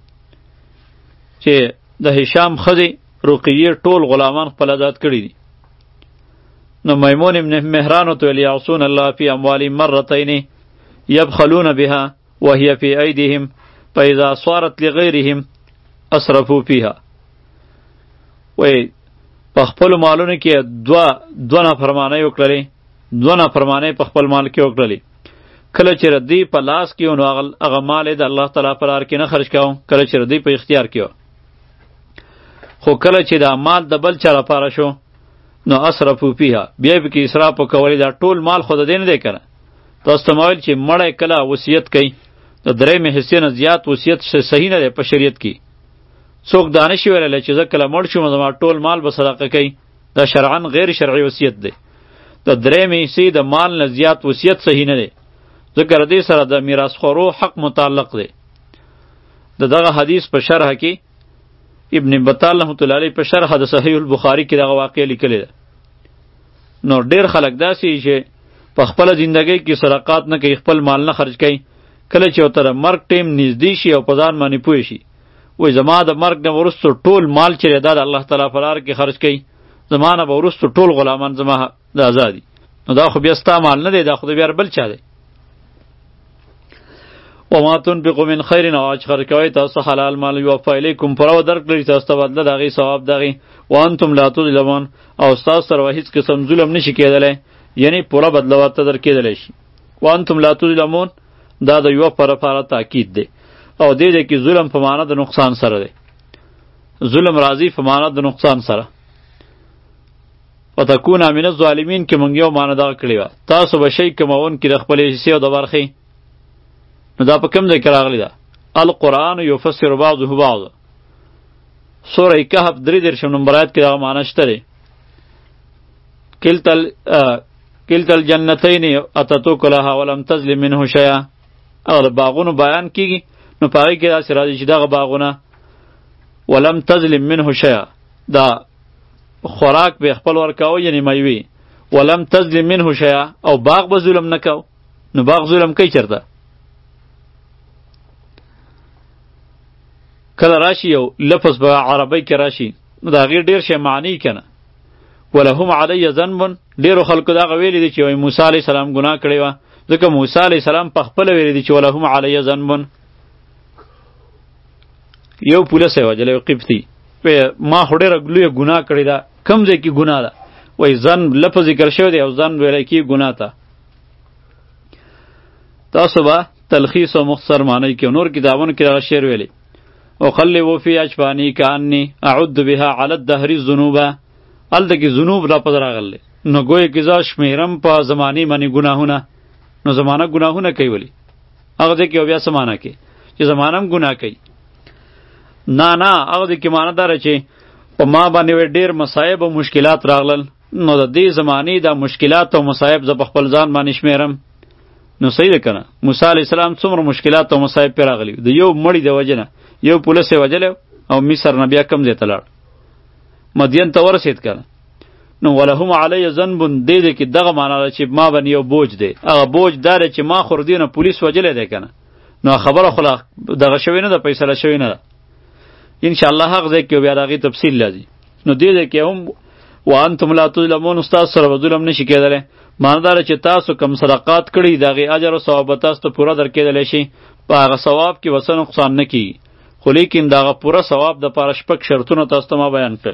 S1: چې د هشام ښځې رقیې ټول غلامان خپل ازاد کړي دي. نو میمون ابن مهران ورته ویل یعصون الله فی اموالهم مرتین یبخلون بها وهي فی ایدیهم فاذا صارت لغیرهم اسرفوا فیها. وی په خپلو مالونو کې دوه دوه نافرمانۍ وکړلې، دوه نافرمانۍ په خپل مال کې وکړلې. کله چې ردی په لاس کې و نو هغه مال یې د الله تعالی په لار کې نه خرج کوه، کله چې ردی په اختیار کې و. خو کله چې دا مال د بل چا لپاره شو نو اسرفو فیها، بیا یې پکې اسراف وکولې. دا ټول مال خو د دې نه دی که نه؟ تاسو ته ما ویل چې مړی کله وصیت کوي د درېیمې حصې نه زیات وصیت صحیح نه دی په شریعت کې. څوک دانه شي ویلی چې زه کله مړ شوم زما ټول مال به صدقه کوي، دا شرعا غیر شرعي وصیت دی. د درېیمې حصې د مال نه زیات وصیت صحیح نه دی، ځکه د دې سره د میراثخورو حق متعلق دی. د دغه حدیث په شرح کې ابن بطال رحمت الله علیه په شرح د صحیح البخاري کې دغه واقعه لیکلې ده. نو ډېر خلک داسې چې په خپله زندګۍ کې صدقات نه کوي، خپل مال نه خرج کوي، کله چې ورته د مرګ ټیم نږدې شي او په ځان باندې پوه شي وایي زما د مرګ نه وروسته ټول مال چې دی دا د الله تعالی په لار کې خرج کوي، زما نه به وروسته ټول غلامان زما د ازادي. نو دا خو بیا ستا مال نه دی، دا خو د بیا بل چا دی. وما تنفقوا من خیر، او چې خرج کوئ تاسو حلال مال یوفی الیکم پوره به درکړي تاسو ته بدله د هغې ثواب د هغې، وانتم لا تظلمون، او ستاسو سره به هېڅ قسم ظلم نشي کېدلی، یعنی پوره بدله ورته درکېدلی شي. وانتم لا تظلمون دا د یوه پر لپاره تاکید دی، او دې دی کې ظلم په معنا د نقصان سره دی. ظلم راځي په معنا د نقصان سره. وتکون من الظالمین کې مونږ یو معنا دغه کړې وه، تاسو به شی کمونکي د خپلې حصې او د برخې. نو دا په کوم ځای کې راغلی ده؟ القرآن یفسر بعضه بعض. سوره کهف درې دېرشم نمبر آیت کې دغه معنا شته دی. کلتا کلتا الجنتین اتتوک لها ولم تظلم منه شیئا. هغه د باغونو بیان کیږي، نو په هغې کې داسې راځي چې دغه باغونه ولم تظلم منه شیئا، دا خوراک به خپل ورکاوه، یعنی میوې. ولم تظلم منه شیئا، او باغ به ظلم نه کو. نو باغ ظلم کوي چېرته؟ کله راشي یو لفظ به عربی کې راشي نو د هغې ډېر شی معنی که نه. ولهم علی ذنب، ډېرو خلکو دغه ویلی دی چې وایي موسی علیه السلام ګناه کړې وه، ځکه موسی علیه السلام په خپله ویلی دی چې ولهم علی ذنب. یو پولیس یې وجلی، یو قبطي، ما خو ډېره لویه ګناه کړې ده. کوم ځای کې ګناه ده؟ وایي ذنب لفظ ذکر شوی دی او ذنب ویلی کېږي ګناه ته. تاسو به تلخیص او مختصر معنی کې نور کتابونو کې دغه شعر ویلی، وخلوا فی اجفانی کانی اعد بها علی الدهر الذنوب. هلته کې ذنوب لفظ راغلی، نو گویا کې زه شمیرم په زمانې باندې ګناهونه. نو زمانه ګناهونه کوي ولی؟ هغه ځای کې بیا څه معنی کوي چې زمانه هم ګناه کوي؟ نه نه، هغه ځای کې معنی داره چې په ما باندې ډېر مصایب او مشکلات راغلل، نو د دې زمانې د مشکلات او مصایب زه په خپل ځان باندې شمیرم. نو صحیح ده که نه؟ موسی علیه السلام څومره مشکلات او مصایب پرې راغلي، د یو مړي د وجې نه یو پولیس یې وجلی او مصر نه بیا کم ځای ته لاړ، مدین ته ورسېد که نه. نو ولهم علی ذنب دې دی کې دغه معنا ده چې ما باندې یو بوج دی. هغه بوج دا دی چې ما خو دې نه پولیس وجلی دی که نه، نو خبره خو دغه شوې نه ده، فیصله شوې نه ده. انشاءالله هغه ځای کې بیا د هغې تفصیل راځي. نو دې دی کې هم وانتم لا تظلمون، ستاسو سره به ظلم نشي کېدلی. معنا دا ده چې تاسو کم صدقات کړي د هغې اجر او ثواب به تاسو ته پوره درکېدلی شي، په هغه ثواب کې به څه نقصان نه کېږي. خو لیکن د هغه پوره ثواب دپاره شپږ شرطونه تاسو ته ما بیان کړل.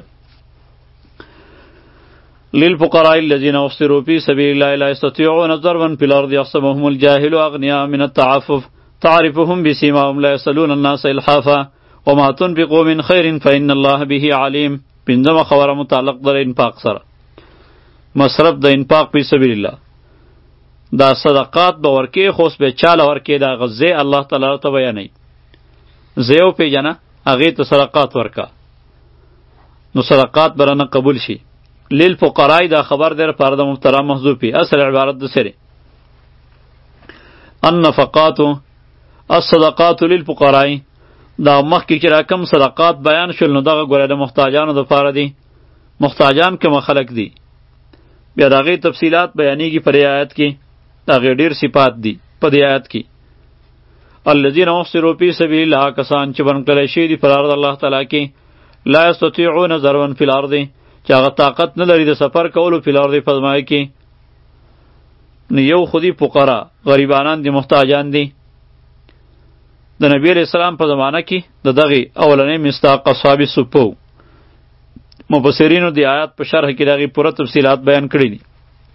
S1: للفقراء الذين احصروا في سبيل الله لا يستطيعون ضربا في الارض يحسبهم الجاهل اغنياء من التعفف تعرفهم بسيماهم لا يسألون الناس الحافا وما تنفقوا من خير فإن الله به عليم. پنځمه خبره متعلق در انفاق سره، مصرف د انفاق فی سبیل الله. دا صدقات به ورکې، خو اوس به چاله ورکې، دا غزې الله تعالی ته بیانوي. زه یو پیژنه، هغې ته صدقات ورکه، نو صدقات به رانه قبول شي. للفقراء دا خبر دی لپاره د مبتدا محذوفي، اصل عبارت د سره النفقات الصدقات للفقراء. دا مخکې چې راکم صدقات بیان شول نو دغه ګوره د محتاجانو دپاره دي. محتاجان کومه خلق دي؟ بیا د هغې تفصیلات بیانېږي په دې آیت کې، د هغې ډېر صفات دي په دې آیت کې. الذین احصروا فی سبیل الله، کسان چې بند کړی شوي دي په لار د الله تعالی کې، لا یستطیعون ضربا فی الارض، چې هغه طاقت نه لري د سفر کولو فی الارض په ځمکه کې. نو یو خو دي فقرا، غریبانان دي، محتاجان دي. د نبی علیہ السلام په زمانه کې د دغې اولنۍ مصداق اصحاب صفو مفسرینو د آیات په شرح کې د هغې پوره تفصیلات بیان کړي دي.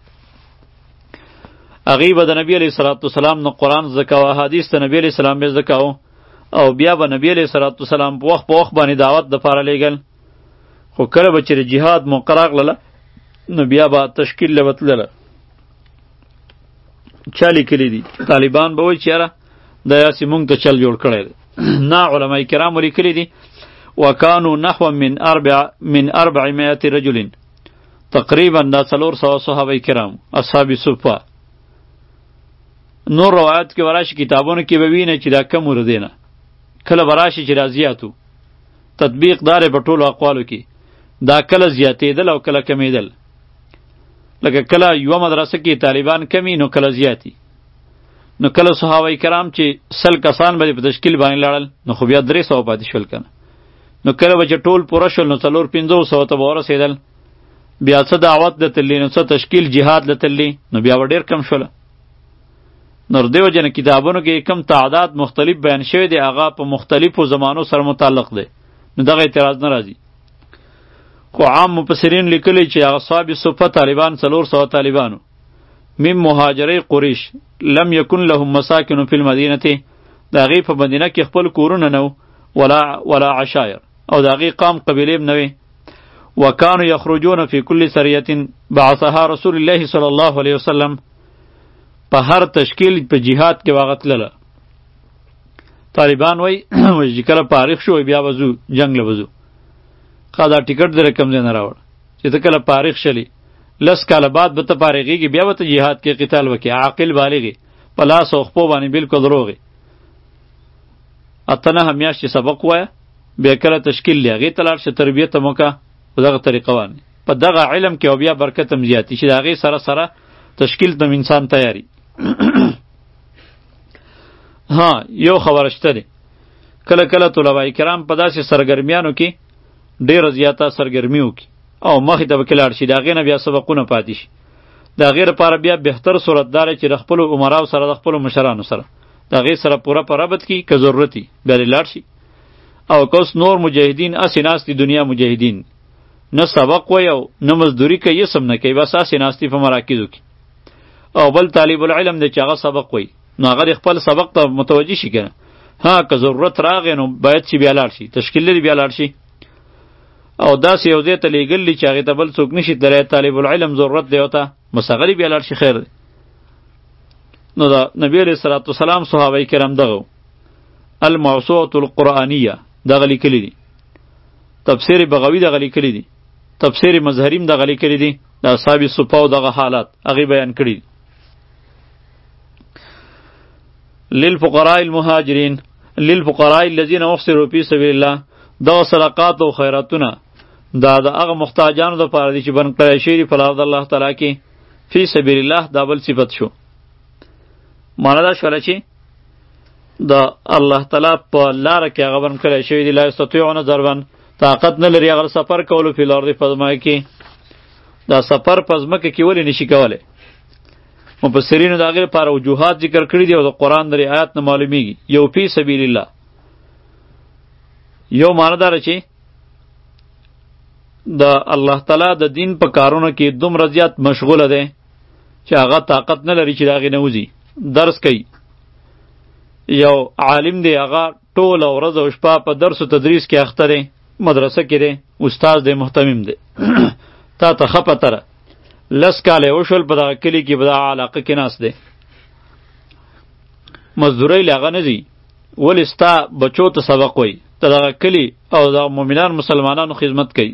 S1: هغې به د نبی علیه صلات وسلام نه قرآن زده کوه، احادیث د نبی علیه السلام به زده کوه، او بیا به نبی علیه صلات وسلام په وخت په وخت باندې دعوت دپاره لیږل. خو کله به چې د جهاد موقع راغله نو بیا به تشکیل له به تلله. چا لیکلي دي طالبان به وایي چې یاره دا یاسې مونږ ته چل جوړ کړی دی. نه، علما کرامو لیکلي دي وکانو نحو من اربع من اربعمائة رجل، تقریبا دا څلور سوه صحابه کرام اصحاب صفه. نور روایت کې وراشي کتابونو کې به وینئ چې دا کم ورده نه، کله به راشي چې دا زیاتو. تطبیق دار په ټولو اقوالو کې دا کله زیاتېدل او کله کمیدل. لکه کله یوه مدرسه کې طالبان کمی نو کله زیاتی، نو کله صحابه کرام چې سل کسان به په تشکیل باندې لاړل نو خو بیا درې سوه پاتې شول کنه، نو کله به چې ټول پوره شول نو څلور پنځه سوه ته به ورسېدل، بیا څه دعوت د تللی نو څه تشکیل جهاد د تللی نو بیا به ډېر کم شوله. نو دیو جن کتابونو کې کم تعداد مختلف بیان شوی دی، هغه په مختلفو زمانو سره متعلق دی، نو دغه اعتراض نه راځي. خو عام مفسرین لیکلی چې هغه اصحاب صفه طالبان څلور سوه طالبانو من مهاجری قریش لم یکن لهم مساکن فی المدینه، د هغې په مدینه کې خپل کورونه نه ولا ولا عشایر او د هغې قام قبیلې هم نه وې. وکانو یخرجون فی کل سریة بعثها رسول الله صلی الله علیه وسلم، په هر تشکیل په جهاد کې واغه تلله. طالبان وای وای چې کله فارغ شو بیا وځو جنگ له وځو، خا دا ټیکټ در کم ځای نه راوړ چې ته کله فارغ شلی لس کاله بعد به ته فارغېږي بیا به ته جهاد کې قتال وکړې، عاقل بالغې په لاس او خپو باندې بلکل روغې. اته نهه میاشتې سبق وایه بیا کله تشکیل لی هغې ته لاړ شه تربیت هم وکړه په دغه طریقه باندې، په دغه علم کې او بیا برکت هم زیاتي چې د هغې سره سره تشکیل ته انسان تیاری. ها یو خبره شته دی، کله کله طلبه کرام په داسې سرګرمیانو کې ډېره زیاته سرګرمي وکړي او مخې ته پکې لاړ شي، د هغې نه بیا سبقونه پاتې شي. د هغې لپاره بیا بهتر صورت دا دی چې د خپلو عمراو سره د خپلو مشرانو سره د هغې سره پوره په ربط کړي، که ضرورت وي بیا دې لاړ شي. او که اوس نور مجاهدین هسې ناست دي، دنیا مجاهدین نه سبق وایي او نه مزدوري کوي، هېڅ هم نه کوي، بس هسې ناست دي په مراکزو کې. او بل طالب العلم دی چې هغه سبق وایي نو هغه د خپل سبق ته متوجه شي که نه، ها که ضرورت راغی نو باید چې بیا لاړ شي، تشکیل لري بیا لاړ شي. او داسې یو ځای ته لیږل دي چې هغې ته بل څوک نشي تللی، طالب العلم ضرورت دی ورته بس هغه بیا لاړ شي، خیر دی. نو د نبی علیه الصلاة والسلام صحابه کرام دغه الموسوعة القرآنیه دغه لیکلي دي، تفسیر بغوی دغه لیکلي دي، تفسیر مظهریم دغه لیکلي دي، د اصحاب صفه او دغه حالات هغې بیان کړي دي. للفقراء المهاجرین للفقراء الذين احصروا فی سبیل الله، دغه صدقات او خیراتونه دا د هغه محتاجانو دپاره دي چې بند کړی شوي دي په لار د الله تعالی کې. فی سبیل الله دا بل صفت شو، معنی دا شوله چې د الله تعالی په لاره کې هغه بند کړی شوي دي. لا یستطیعون ضربا، طاقت نه لري هغه سفر کولو فی الارض په ځمکه کې. دا سفر په ځمکه کې ولې نشي کولی؟ مفسرینو د هغې لپاره وجوهات ذکر کړي دي او د قرآن د آیات نه معلومیږي. یو فی سبیل الله، یو معنی داره چې د الله تعالی د دین په کارونو کې دومره زیات مشغوله دی چې هغه طاقت نه لري چې د هغې نه وځي. درس کوي، یو عالم دی هغه ټوله ورځ او شپه په درس و تدریس کې اخته دی، مدرسه کې دی، استاد دی، محتمم دی. تا ته ښه پته ده لس کاله یې وشول په دغه کلي کې په دغه علاقه کې ناست دی، مزدورۍ له هغه نه ځي، ولې ستا بچو ته سبق وایي، ته دغه کلي او دغه مؤمنان مسلمانانو خدمت کوي.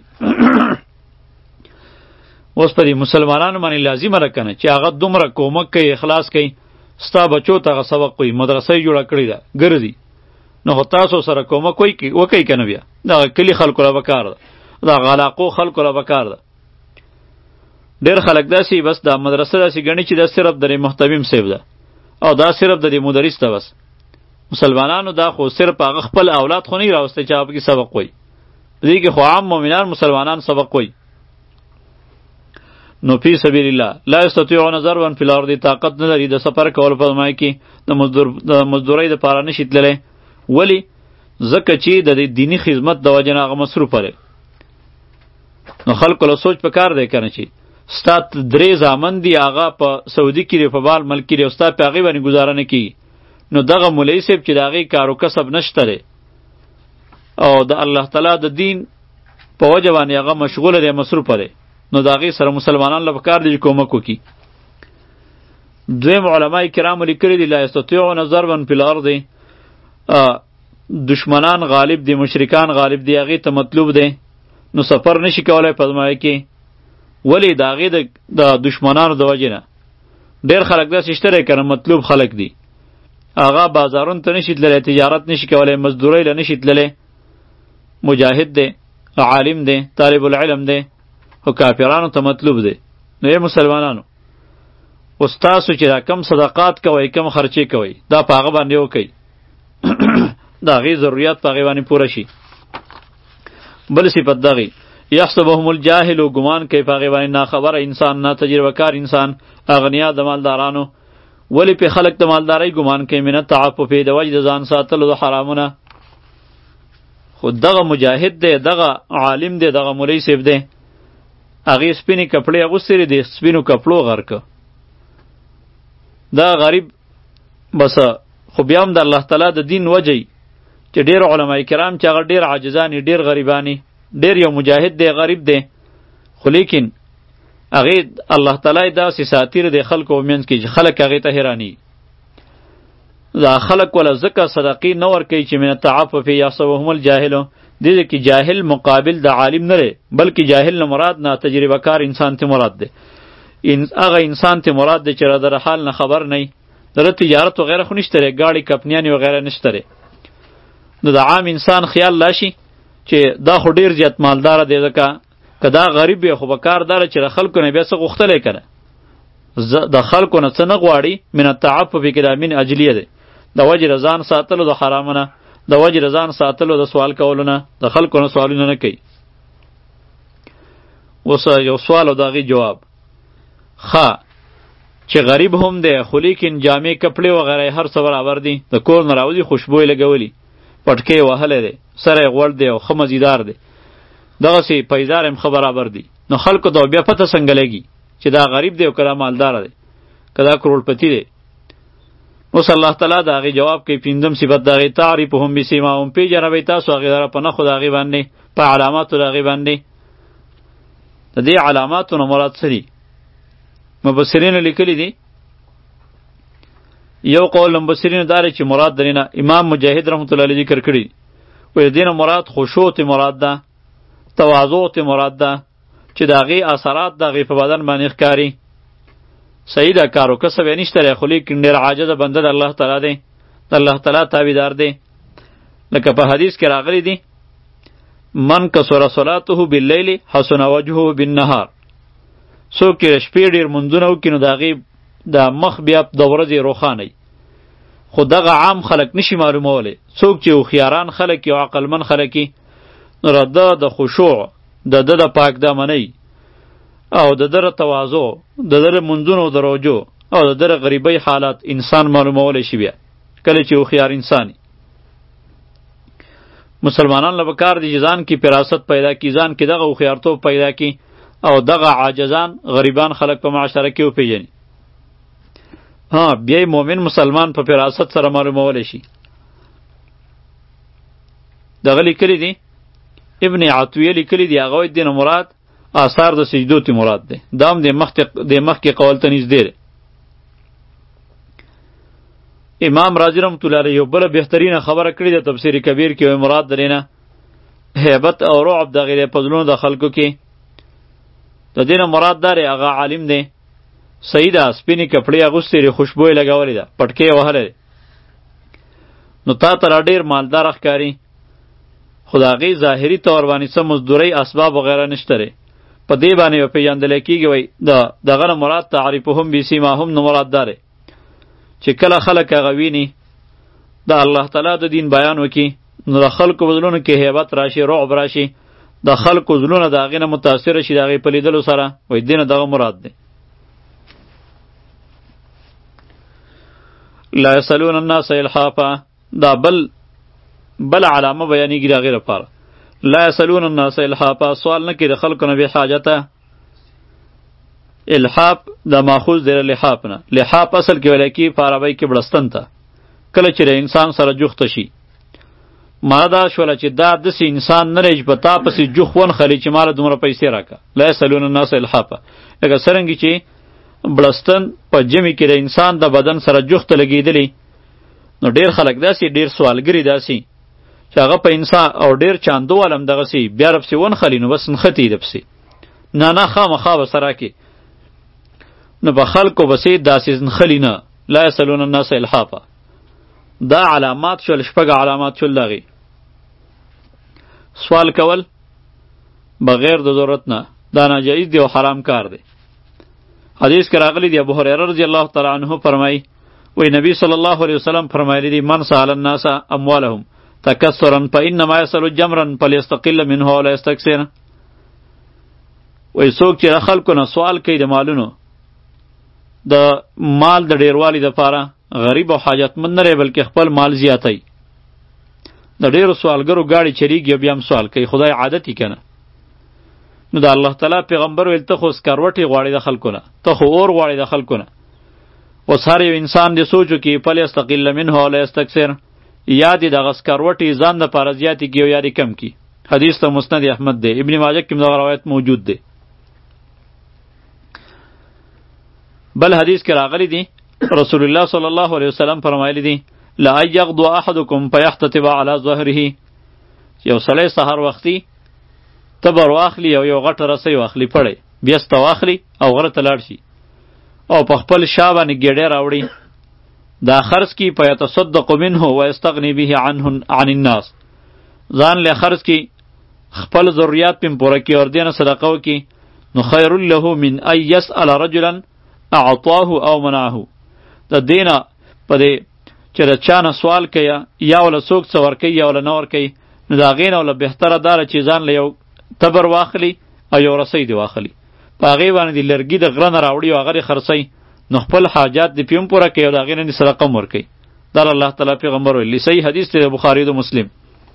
S1: اوس په دې مسلمانانو باندې لازمه ده که نه چې هغه دومره کومک کوي، اخلاص کوي، ستا بچو ته هغه سبق وایي، مدرسه یې جوړه کړې ده، ګرځي، نو خو تاسو سره کومک وکوئ که نه؟ بیا دغه کلي خلکو له پکار ده، دغه علاقو خلکو له پکار ده. ډېر خلک داسې بس دا مدرسه داسې ګڼي چې دا صرف د محتمم صاحب ده او دا صرف د مدرس ده. بس مسلمانانو دا خو صرف هغه خپل اولاد خو نه راوستی چې هغه پکې سبق وایي، په دې کې خو عام مؤمنان مسلمانان سبق وایي. نو فی سبیل الله لا یستطیعون ضربا فی الارض، طاقت نه لري د سفر کولو په ځمکه کې، د مزدور د مزدورۍ دپاره نشي تللی. ولې؟ ځکه چې د دې دیني خدمت د وجې نه هغه مصروفه دی. نو خلکو له سوچ په کار دی که نه چې ستا درې زامن دي هغه په سعودي کې دی، په بال ملک کې دی، او ستا په هغې باندې ګزاره نه کېږي، نو دغه مولوي صاحب چې د هغې کار و کسب نشته دی او د الله تعالی د دین په وجه باندې هغه مشغوله دی، مصروفه دی، نو د هغې سره مسلمانان له پکار دی چې کومک وکړي. دویم علما کرامو لیکلي دي لا یستطیعون ضربا فی الارض، دشمنان غالب دي، مشرکان غالب دي، هغې ته مطلوب دی نو سفر نشي کولی په ځمکه کې. ولې؟ د هغې د دشمنانو د وجې نه. ډېر خلک داسې شته دی که نه مطلوب خلک دي، هغه بازارونو ته نشي تللی، تجارت نشي کولی، مزدورۍ له نشي تللی، مجاهد دی، عالم دی، طالب العلم دی، خو کافرانو ته مطلوب دی. نو ای مسلمانانو، اوس تاسو چې دا کم صدقات کوئ، کم خرچې کوئ، دا په هغه باندې وکئ د هغې ضرورت په هغې باندې پوره شي. بل صفت دغې یحسبهم الجاهل، ګمان کوي په هغې باندې ناخبره انسان، ناتجربه کار انسان، اغنیا د مالدارانو. ولې په خلک د مالدارۍ ګمان کوي؟ من التعفف، د وجې د ځان ساتلو د حرامونه. خو دغه مجاهد دی، دغه عالم دی، دغه مولوي صاحب دی، هغې سپینې کپړې اغوستې دي، د سپینو کپړو غرقه. دا غریب بس. خو بیا هم د الله تعالی د دین وجهی چې ډېر علما کرام چې هغه ډېر عاجزانی، ډېر غریبانی، ډېر یو مجاهد دی، غریب دی، خو لیکن هغې الله تعالی داسې ساتیر دی خلکو ومنځ کې چې خلک هغې ته حیراني. دا خلک وله ځکه صدقې نه ورکوي چې من التعفف یحسبهم الجاهلو. دې دې کې جاهل مقابل د عالم نه دی، بلکې جاهل نه مراد نه تجربه کار انسان ته مراد دی. هغه انسان ته مراد دی چې را در حال نه خبر نه وي، دره تجارت وغیره خو نشته دی، ګاډي کمپنیانې وغیره نشته دی. نو د عام انسان خیال راشي چې دا خو ډېر زیات مالداره دی، ځکه که دا غریب وي خو به کار داره چې د خلکو نه بیا څه غوښتلی که نه، د خلکو نه څه نه غواړي. من التعفف کې دا من اجلیه دی، د وجې د ځان ساتلو د حرامو نه، د وجې د ځان ساتلو د سوال کولو نه، د خلکو نه سوالونه نه کوي. اوس یو سوال او د هغې جواب. ښه چې غریب هم دی خو لیکن جامې کپړې وغیره هر څه برابر دي، د کور نه راوځي خوشبوی لګولي، پټکې وهلی دی، سره یې غوړ دی او ښه مزیدار دی، دغسې پیدار هم ښه برابر دي، نو خلکو ته بیا پته څنګه لګي چې دا غریب دی او که دا مالداره دی، که دا کروړپتی دی. اوس الله تعالی د هغې جواب کوي. پنځم صفت د هغې تعریفهم بسیماهم، پېژنه به یې تاسو هغې لره په نښو د هغې باندې، په علاماتو د هغې باندې. د دې علاماتو نه مراد څه دي؟ مبصرینو لیکلی دي. یو قول مبصرینو دا دی چې مراد د دې نه امام مجاهد رحمت الله علیه ذکر کړي، وایي د دې نه مراد خشوع ته مراد ده، تواضع ته مراد ده، چې د هغې اثرات د هغې په بدن باندې ښکاري. صحیح ده، کار و کسب یې نشته دی، خو لیکن ډېر عاجزه بنده د الله تعالی دی، د الله تعالی تابعدار دی. لکه په حدیث کې راغلی دی من کثر صلاته باللیل حسن وجهه بالنهار. څوک چې د شپې ډېر منځونه وکړي نو د هغې د مخ بیا د ورځې روښانه. خو دغه عام خلک نشي معلومولی. څوک چې هوښیاران خلک او عقلمن خلک نو د ده د خشوع، د ده د پاک دامنۍ او د ده د تواضع، د ده د منځونو د روجو او د ده د غریبۍ حالات انسان معلومولی شي بیا کله چې هوښیار انسان. مسلمانان له پکار دي چې ځان کې فراست پیدا کړي، ځان کې دغه هوښیارتوب پیدا کړي او دغه عاجزان غریبان خلک په معاشره کې وپېژني. ها بیا مؤمن مسلمان په فراست سره معلومولی شي. دغه لیکلی دي ابن عطویه لیکلی دي، هغه وایي دې نه مراد آثار د سجدو ته مراد دی. دا هم د مخکې قول ته نږدې دی. امام رازي رحمت الله علیه یو بله بهترینه خبره کړې ده تفسیر کبیر کې، وایي مراد د دې نه هیبت او رعب دغې دی په زړونو د خلکو کې. د دې نه مراد دا دی هغه عالم دی، صحیح ده، سپینې کپړې اغوستې دي، خوشبویې لګولې ده، پټکې یې وهلی دی، نو تا ته را ډېر مالدار ښکاري، خو د هغې ظاهري طور باندې څه مزدورۍ اسباب وغیره نشته دی. په دې باندې به پېژندلی کېږي. وایي د دغه نه مراد تعریفهم بسیماهم نه مراد دا دی چې کله خلک هغه ویني د الله تعالی د دین بیان وکړي نو د خلکو په زړونو کې هیبت راشي، رعب راشي، د خلکو زړونه د هغې نه متاثره شي د هغې په لیدلو سره. وایي دې نه دغه مراد دی. لا یسألون الناس الحافا، دا بل بل علامه بیانېږي د هغې لپاره. لا یسألون الناس الحافا، سوال نه کوي د خلکو نه بې حاجته. الحاف دا ماخوذ دی له لحاف نه. لحاف اصل کې ویلی کېږي په عربۍ کې بړستن ته، کله چې د انسان سره جوخته شي. معنا دا شوله چې دا داسې انسان نه دی چې په تا پسې جوخ ونښلي چې ماله دومره پیسې راکړه. لا یسألون الناس الحافا، لکه څرنګې چې بړستن په جمع کې د انسان د بدن سره جوخته لګېدلی، نو ډېر خلک داسې، ډېر سوالګري داسې چې هغه په انسان او ډیر چاندو علم دغسې بیا رپسې ونخلي نو بس نښتي دپسې نه نه خامخا به سره کې نو به خلکو بسې داسې نښلي نه لا یسلون الناس الحافا. دا علامات شول شپږ علامات شول دغې سوال کول بغیر د ضرورت نه دا ناجایز دی او حرام کار دی. حدیث کې راغلی دی ابو هریره رضی الله تعالی عنه فرمایي وی نبی صلی الله علیه وسلم فرمایلی دی من سأل الناس اموالهم تکثرا فانما یسأل جمرا فلیستقل منه ولا یستکثر. وی څوک چې خلکو نه سوال کوي د مالونو د مال د ډیروالي دپاره غریب او حاجتمند نه دی بلکې خپل مال زیاتی. د ډیرو سوالګرو ګاډي چریږي او بیا هم سوال کوي خدای عادت یې کنه. نو د الله تعالی پیغمبر ویل ته خو سکروټې غواړي د خلکو نه ته خو اور غواړي د خلکو نه. اوس هر یو انسان دې سوچو کې فلیستقل منه ولا یستکثر یا دې دغه سکروټې ځان دپاره زیاتې کړي او یا دې کم کړي. حدیث ته مسند احمد دی ابن ماجه کې هم دغه روایت موجود دی. بل حدیث کې راغلی دی رسول الله صلی الله علیه وسلم فرمایلی دی لا یغدو احدکم فیحتطب علی ظهره. یو سړی سحر وختي تبر واخلي او یو غټه رسۍ واخلي پړی بیسته واخلي او غره ته لاړ شي او په خپل شا باندې ګېډۍ راوړي دا خرڅ کي فیتصدق منه ویستغني به عنه عن الناس. ځان له خرڅ کي خپل ضرورت پم پوره کي اور دینه صدقه وکي نو خیر له من ان يسأل رجلا اعطاه او منعه. د دینه په دې چې د چا نه سوال کوي یا ولا څوک څه ورکوي یا ولا نه ورکوي نو د هغې نه ولا بهتره دا ده چې ځان له یو تبر واخلي او یو رسۍ دې واخلي په هغې باندې د لرګي د غره نه راوړي او هغه دې خرڅوي نو خپل حاجات دې پې هم پوره کوي او د هغې نه دې صدقه هم ورکوي. دا الله تعالی پیغمبر ویلي صحیح حدیث دی د بخاري د مسلم.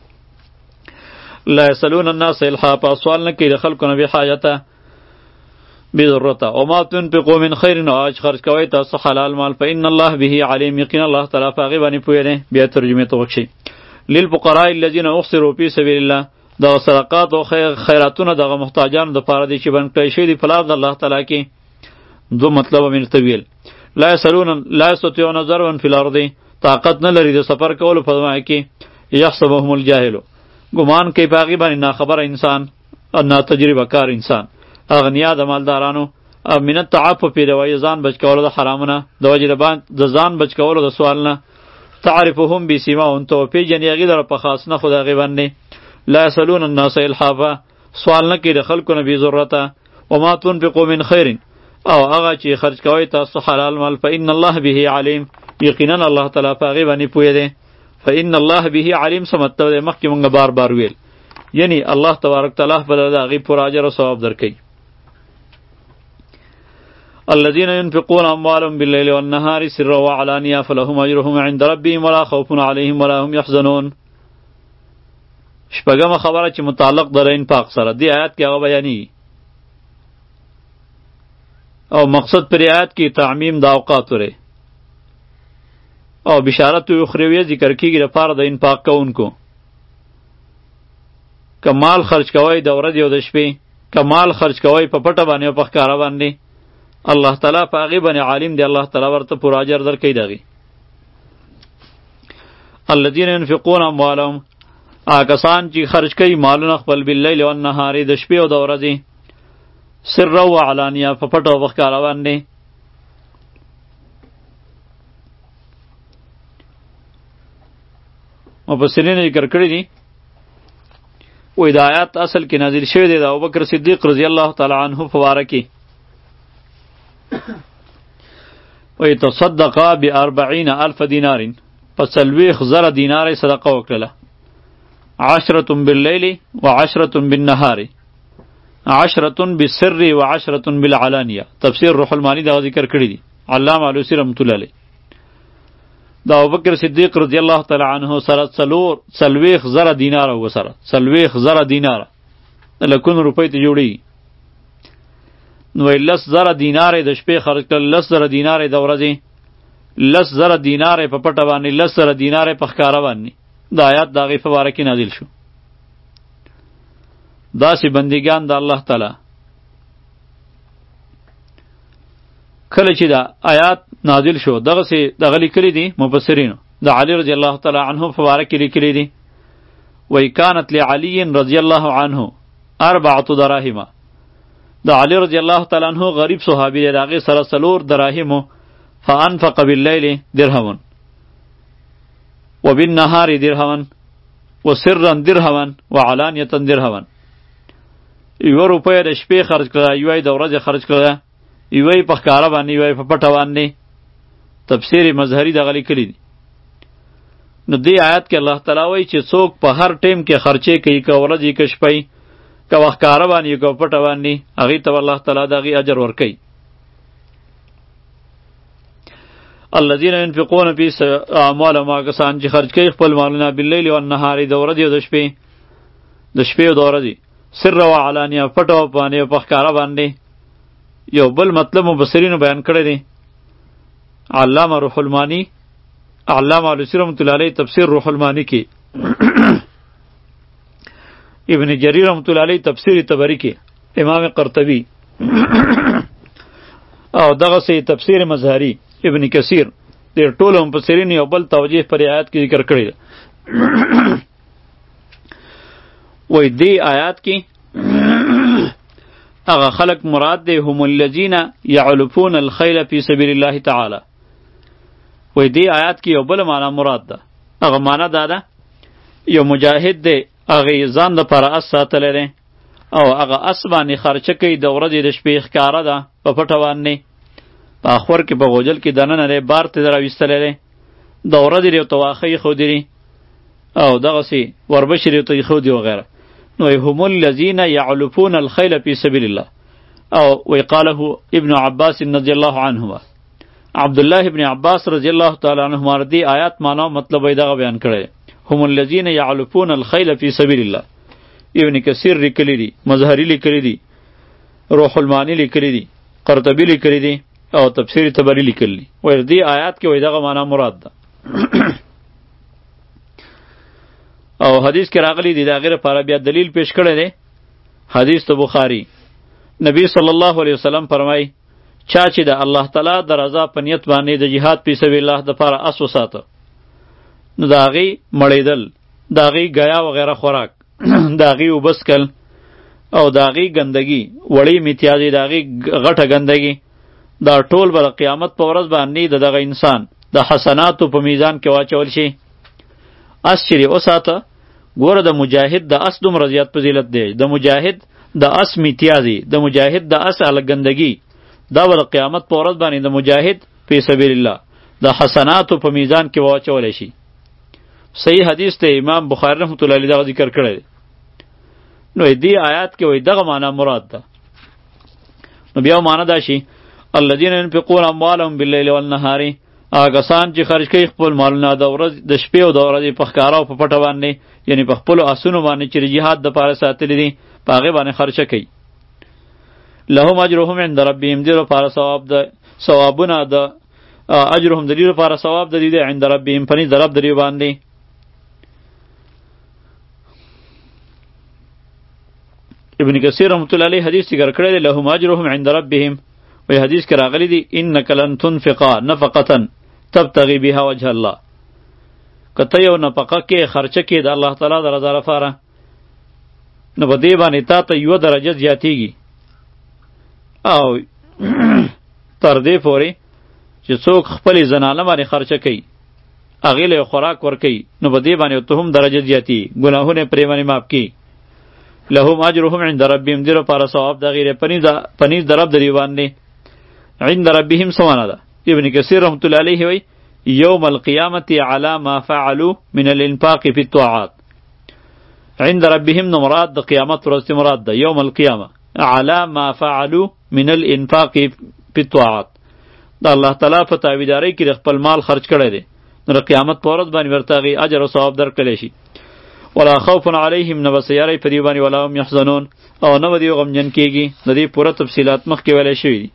S1: لا یسألون الناس الحافا سوال نه کوي د خلکو نه بې حاجته بی ضرورته. او ما تنفقوا من خیر نو اج خرج کوي تاسو حلال مال فإن الله به علیم یقینا الله تعالی پاغي باندې پوهه دی. بیا ترجمه ته وکشي للفقراء الذين احصروا في سبيل الله. دا صدقات او خیر خیراتونه دغه محتاجانو د پاره دي چې بن کړی شي دی په لار د الله تعالی کې. دو مطلب من طویل لا یسلون لا یستطيعون ضربا في الارض طاقت نه لري د سفر کولو په ځای کې یحسبهم الجاهل ګمان کوي پاغي باندې ناخبره انسان او نا تجربه کار انسان اغنیا د مالدارانو من التعفف د وای ځان بچ کولو د حرامونه د وجې د باندې د ځان بچ کولو د سوال نه تعرفهم بسیماهم تو پیجن یغی در په خاص نه خدای غیبنه لا یسلون الناس الحافا سوال نه کوي د خلکو نه بی ضرورته. و ما تنفقوا من خیر او هغه چې خرج کوي تاسو حلال مال فإن الله به علیم یقینا الله تعالی پاغي باندې پوهه دی. فإن الله به علیم سمته د مخکې مونږ بار بار ویل یعنی الله تبارک تعالی په دغه غي پر اجر او ثواب درکړي. الذين ينفقون اموالهم بالليل والنهار سرا وعلانية فلهم اجرهم عند ربهم ولا خوف عليهم ولا هم يحزنون. شپږمه خبره چې متعلق د انفاق سره دی آیات کې هغه بیانې او مقصد پر آیات کې تعمیم د اوقات لري او بشارت اخرویه ذکر کیږي لپاره د انفاق کوونکو. کمال خرج کوي د ورځې او د شپې کمال خرج کوي په پټه باندې او په ښکاره باندې الله تعالی په هغې باندې عالم دی. الله تعالی ورته پوره اجر درکوي د هغې. الذین ینفقون اموالهم هغه کسان چې خرج کوي مالونه خپل باللیل والنهار د شپې او د ورځې سرا و علانیه په پټه او په ښکاره باندې. مفسرین ذکر کړي دي وایي د آیات اصل کې نازل شوی دی د ابوبکر صدیق رضی الله تعالی عنه په باره کې وی تصدق باربعین الف دینار فسلویخ زر دینار صدقه وکړله عشرة باللیل و عشرة بالنهار عشرة بالسر و عشرة بالعلانیه. تفسیر روح المانی دا ذکر کړی دی علامه علوسی رحمت الله علیه. دا ابوبکر صدیق رضی الله تعالی عنه سره څلور سلویخ زر دینار و سره سلویخ زر دینار لکون روپۍ ته جوړي نو لس زره دینار د شپې خرج کړل لس زره دینار د ورځې لس زره دینار په پټه باندې لس زره دینار په ښکاره باندې. دا آیات د هغې په باره کې نازل شو. داسې بندګان د الله تعالی کله چې دا آیات نازل شو دغسې دغه لیکلي دي مفسرینو د علي رضی الله تعالی عنه په باره کې لیکلي دي وی کانت لعلی رضی الله عنه اربعة دراهم. د علی رضی الله تعالی عنہ غریب صحابی دی، هغې سره څلور دراهمو. فانفق باللیل درهما وبالنهار درهما وسرا درهما وعلانیة درهما. یوه روپۍ د شپې خرج کړه، یوه یې د ورځې خرج کړه، یوه یې په ښکاره باندې، یوه یې په پټه باندې. تفسیر مظهری دغه لیکلی دی. نو دې آیات کې الله تعالی وایي چې څوک په هر ټیم کې خرچې کوي، که ورځ یې که شپه یې، که په ښکاره باندې که په پټه باندې، هغې ته الله تعالی د هغې اجر ورکوي. الذین ينفقون فی اموالهم، هغه کسان چې خرج کوي خپل مالونه باللیل والنهار، د ورځې او د شپې، د شپې او د ورځې، سر و علانیه، پټه باندې او په ښکاره باندې. یو بل مطلب مبصرینو بیان کړی دی. علامه روح المانی، علامه علوسی رحمت الله علیه تفسیر روح المانی کې، ابن جریر رحمت الله علیه تفسیر طبری کې، امام قرطبی او دغه سي تفسیر مظهری ابن کثیر، د ټولو مفسرین یو بل توجیه پر آیات کې ذکر کړی دی. وای دی آیات کې هغه خلق مراد دی هم الذین یعلفون الخیل فی سبیل الله تعالی. وای دی آیات کې یو بل معنا مراد ده. هغه معنا دا ده یو مجاهد دی، هغه ځان دپاره اس ساتلی دی او هغه اس باندې خرچه کوي، د ورځې د شپې ښکاره ده، په پټه باندې، په اخور کې په غوجل کې دننه دی، بار ته راویستلی دی، د ورځې یې ورته واښه ایښودي دي او دغسې وربشې یې ورته ایښودي وغیره. نو هم الذین یعلفون الخیل فی سبیل الله. او وی قاله ابن عباس رضی الله عنهما، عبدالله ابن عباس رضی الله تعالی عنهما دی آیات معنا مطلب یې دغه بیان کړی، هم الذین یعلفون الخیل فی سبیل الله. ابن کثیر لیکلی دی، مظهری لیکلی دی، روح المانی لیکلی دی، قرطبی لیکلی دی او تفسیر طبری لیکلی دی. وی دی آیات کې وی دغه معنا مراد ده. او حدیث کې راغلی دی، د هغې لپاره بیا دلیل پیش کړی دی. حدیث ته بخاری، نبی صلی الله علیه وسلم فرمایي چا چې د الله تعالی د رضا په نیت باندې د جهاد فی سبیل الله دپاره اس وساته، نو د هغې مړېدل، د هغې ګیا وغیره خوراک، د هغې اوبه څکل او د هغې ګندګي، وړې میتیازې، د هغې غټه ګندګي، دا ټول به د قیامت په ورځ باندې د دغه انسان د حسناتو په میزان کې واچول شي. اس چې دې وساته، ګوره د مجاهد د اس دومره زیات فضیلت دی، د مجاهد د اس میتیازې، د مجاهد د اس هلګندګي، دا به د قیامت په ورځ باندې د مجاهد فی سبیل الله د حسناتو په میزان کې واچولی شي. صحیح حدیث ته امام بخاری رحمت الله علیه دغه ذکر کړی دی. نو دې آیات کې وایي دغه معنا مراد ده. نو بیا معنا دا شي الذین ينفقون اموالهم باللیل والنهار، هغه کسان چې خرج کوي خپل مالونه د ورځ د شپې او د ورځې په ښکاره او په پټه باندې، یعنی په خپلو اسونو باندې چې د جهاد دپاره ساتلي دي، په هغې باندې خرچه کوي. لهم اجرهم عند ربهم، دې لپاره ثواب ده، ثوابونه ده، اجرهم د دې لپاره ثواب د دې دی عند ربهم، په نزد د رب د دې باندې. ابن کثیر رحمت الله علیه حدیث ذکر کړی دی، لهم اجرهم عند ربهم. وی حدیث کې راغلی دی انک لن تنفقا نفقه تبتغي بها وجه الله. که ته یو نفقه کې خرچه کې د الله تعالی د رضا لپاره، نو په دې باندې تا ته یوه درجه زیاتیږي او تر دې پورې چې څوک خپلې زنانه باندې خرچه کوي، هغې له خوراک ورکوي، نو په دې باندې ته هم درجه زیاتیږي، ګناهونه پرې باندې معاف کړي. لهم اجرهم عند ربهم، دې لپاره ثواب د هغې په نزد د رب د دې باندې. عند ربهم څه معنا ده؟ ابن کثیر رحمت الله علیه وایي یوم القیامة علی ما فعلوا من الانفاق فی الطاعات. عند ربهم نو مراد د قیامت ورځ مراد ده، یوم القیامة علی ما فعلوا من الانفاق فی الطاعات. د الله تعالی په تابعدارۍ کې د خپل مال خرج کړی دی، نو د قیامت په ورځ باندې ورته هغې اجر او ثواب درکړلی شي. ولا خوف علیهم، نه به سیاری په دې باندې، ولا هم یحزنون، او نه به دوی غمجن کېږي. د دې پوره تفصیلات مخکې ویلی شوي دي.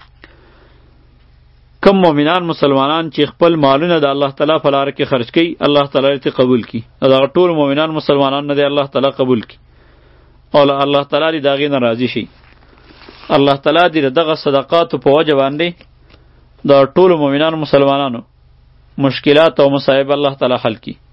S1: کم مؤمنان مسلمانان چې خپل مالونه د الله تعالی په لاره کې خرج کوي، الله تعالی یې قبول کړي. دغه ټول مؤمنان مسلمانان نه دی الله تعالی قبول کړي او الله تعالی دې د هغې نه راضي شي. الله تعالی دې د دغه صدقاتو په وجه باندې د ټولو مؤمنانو مسلمانانو مشکلات او مصائب الله تعالی حل کړي.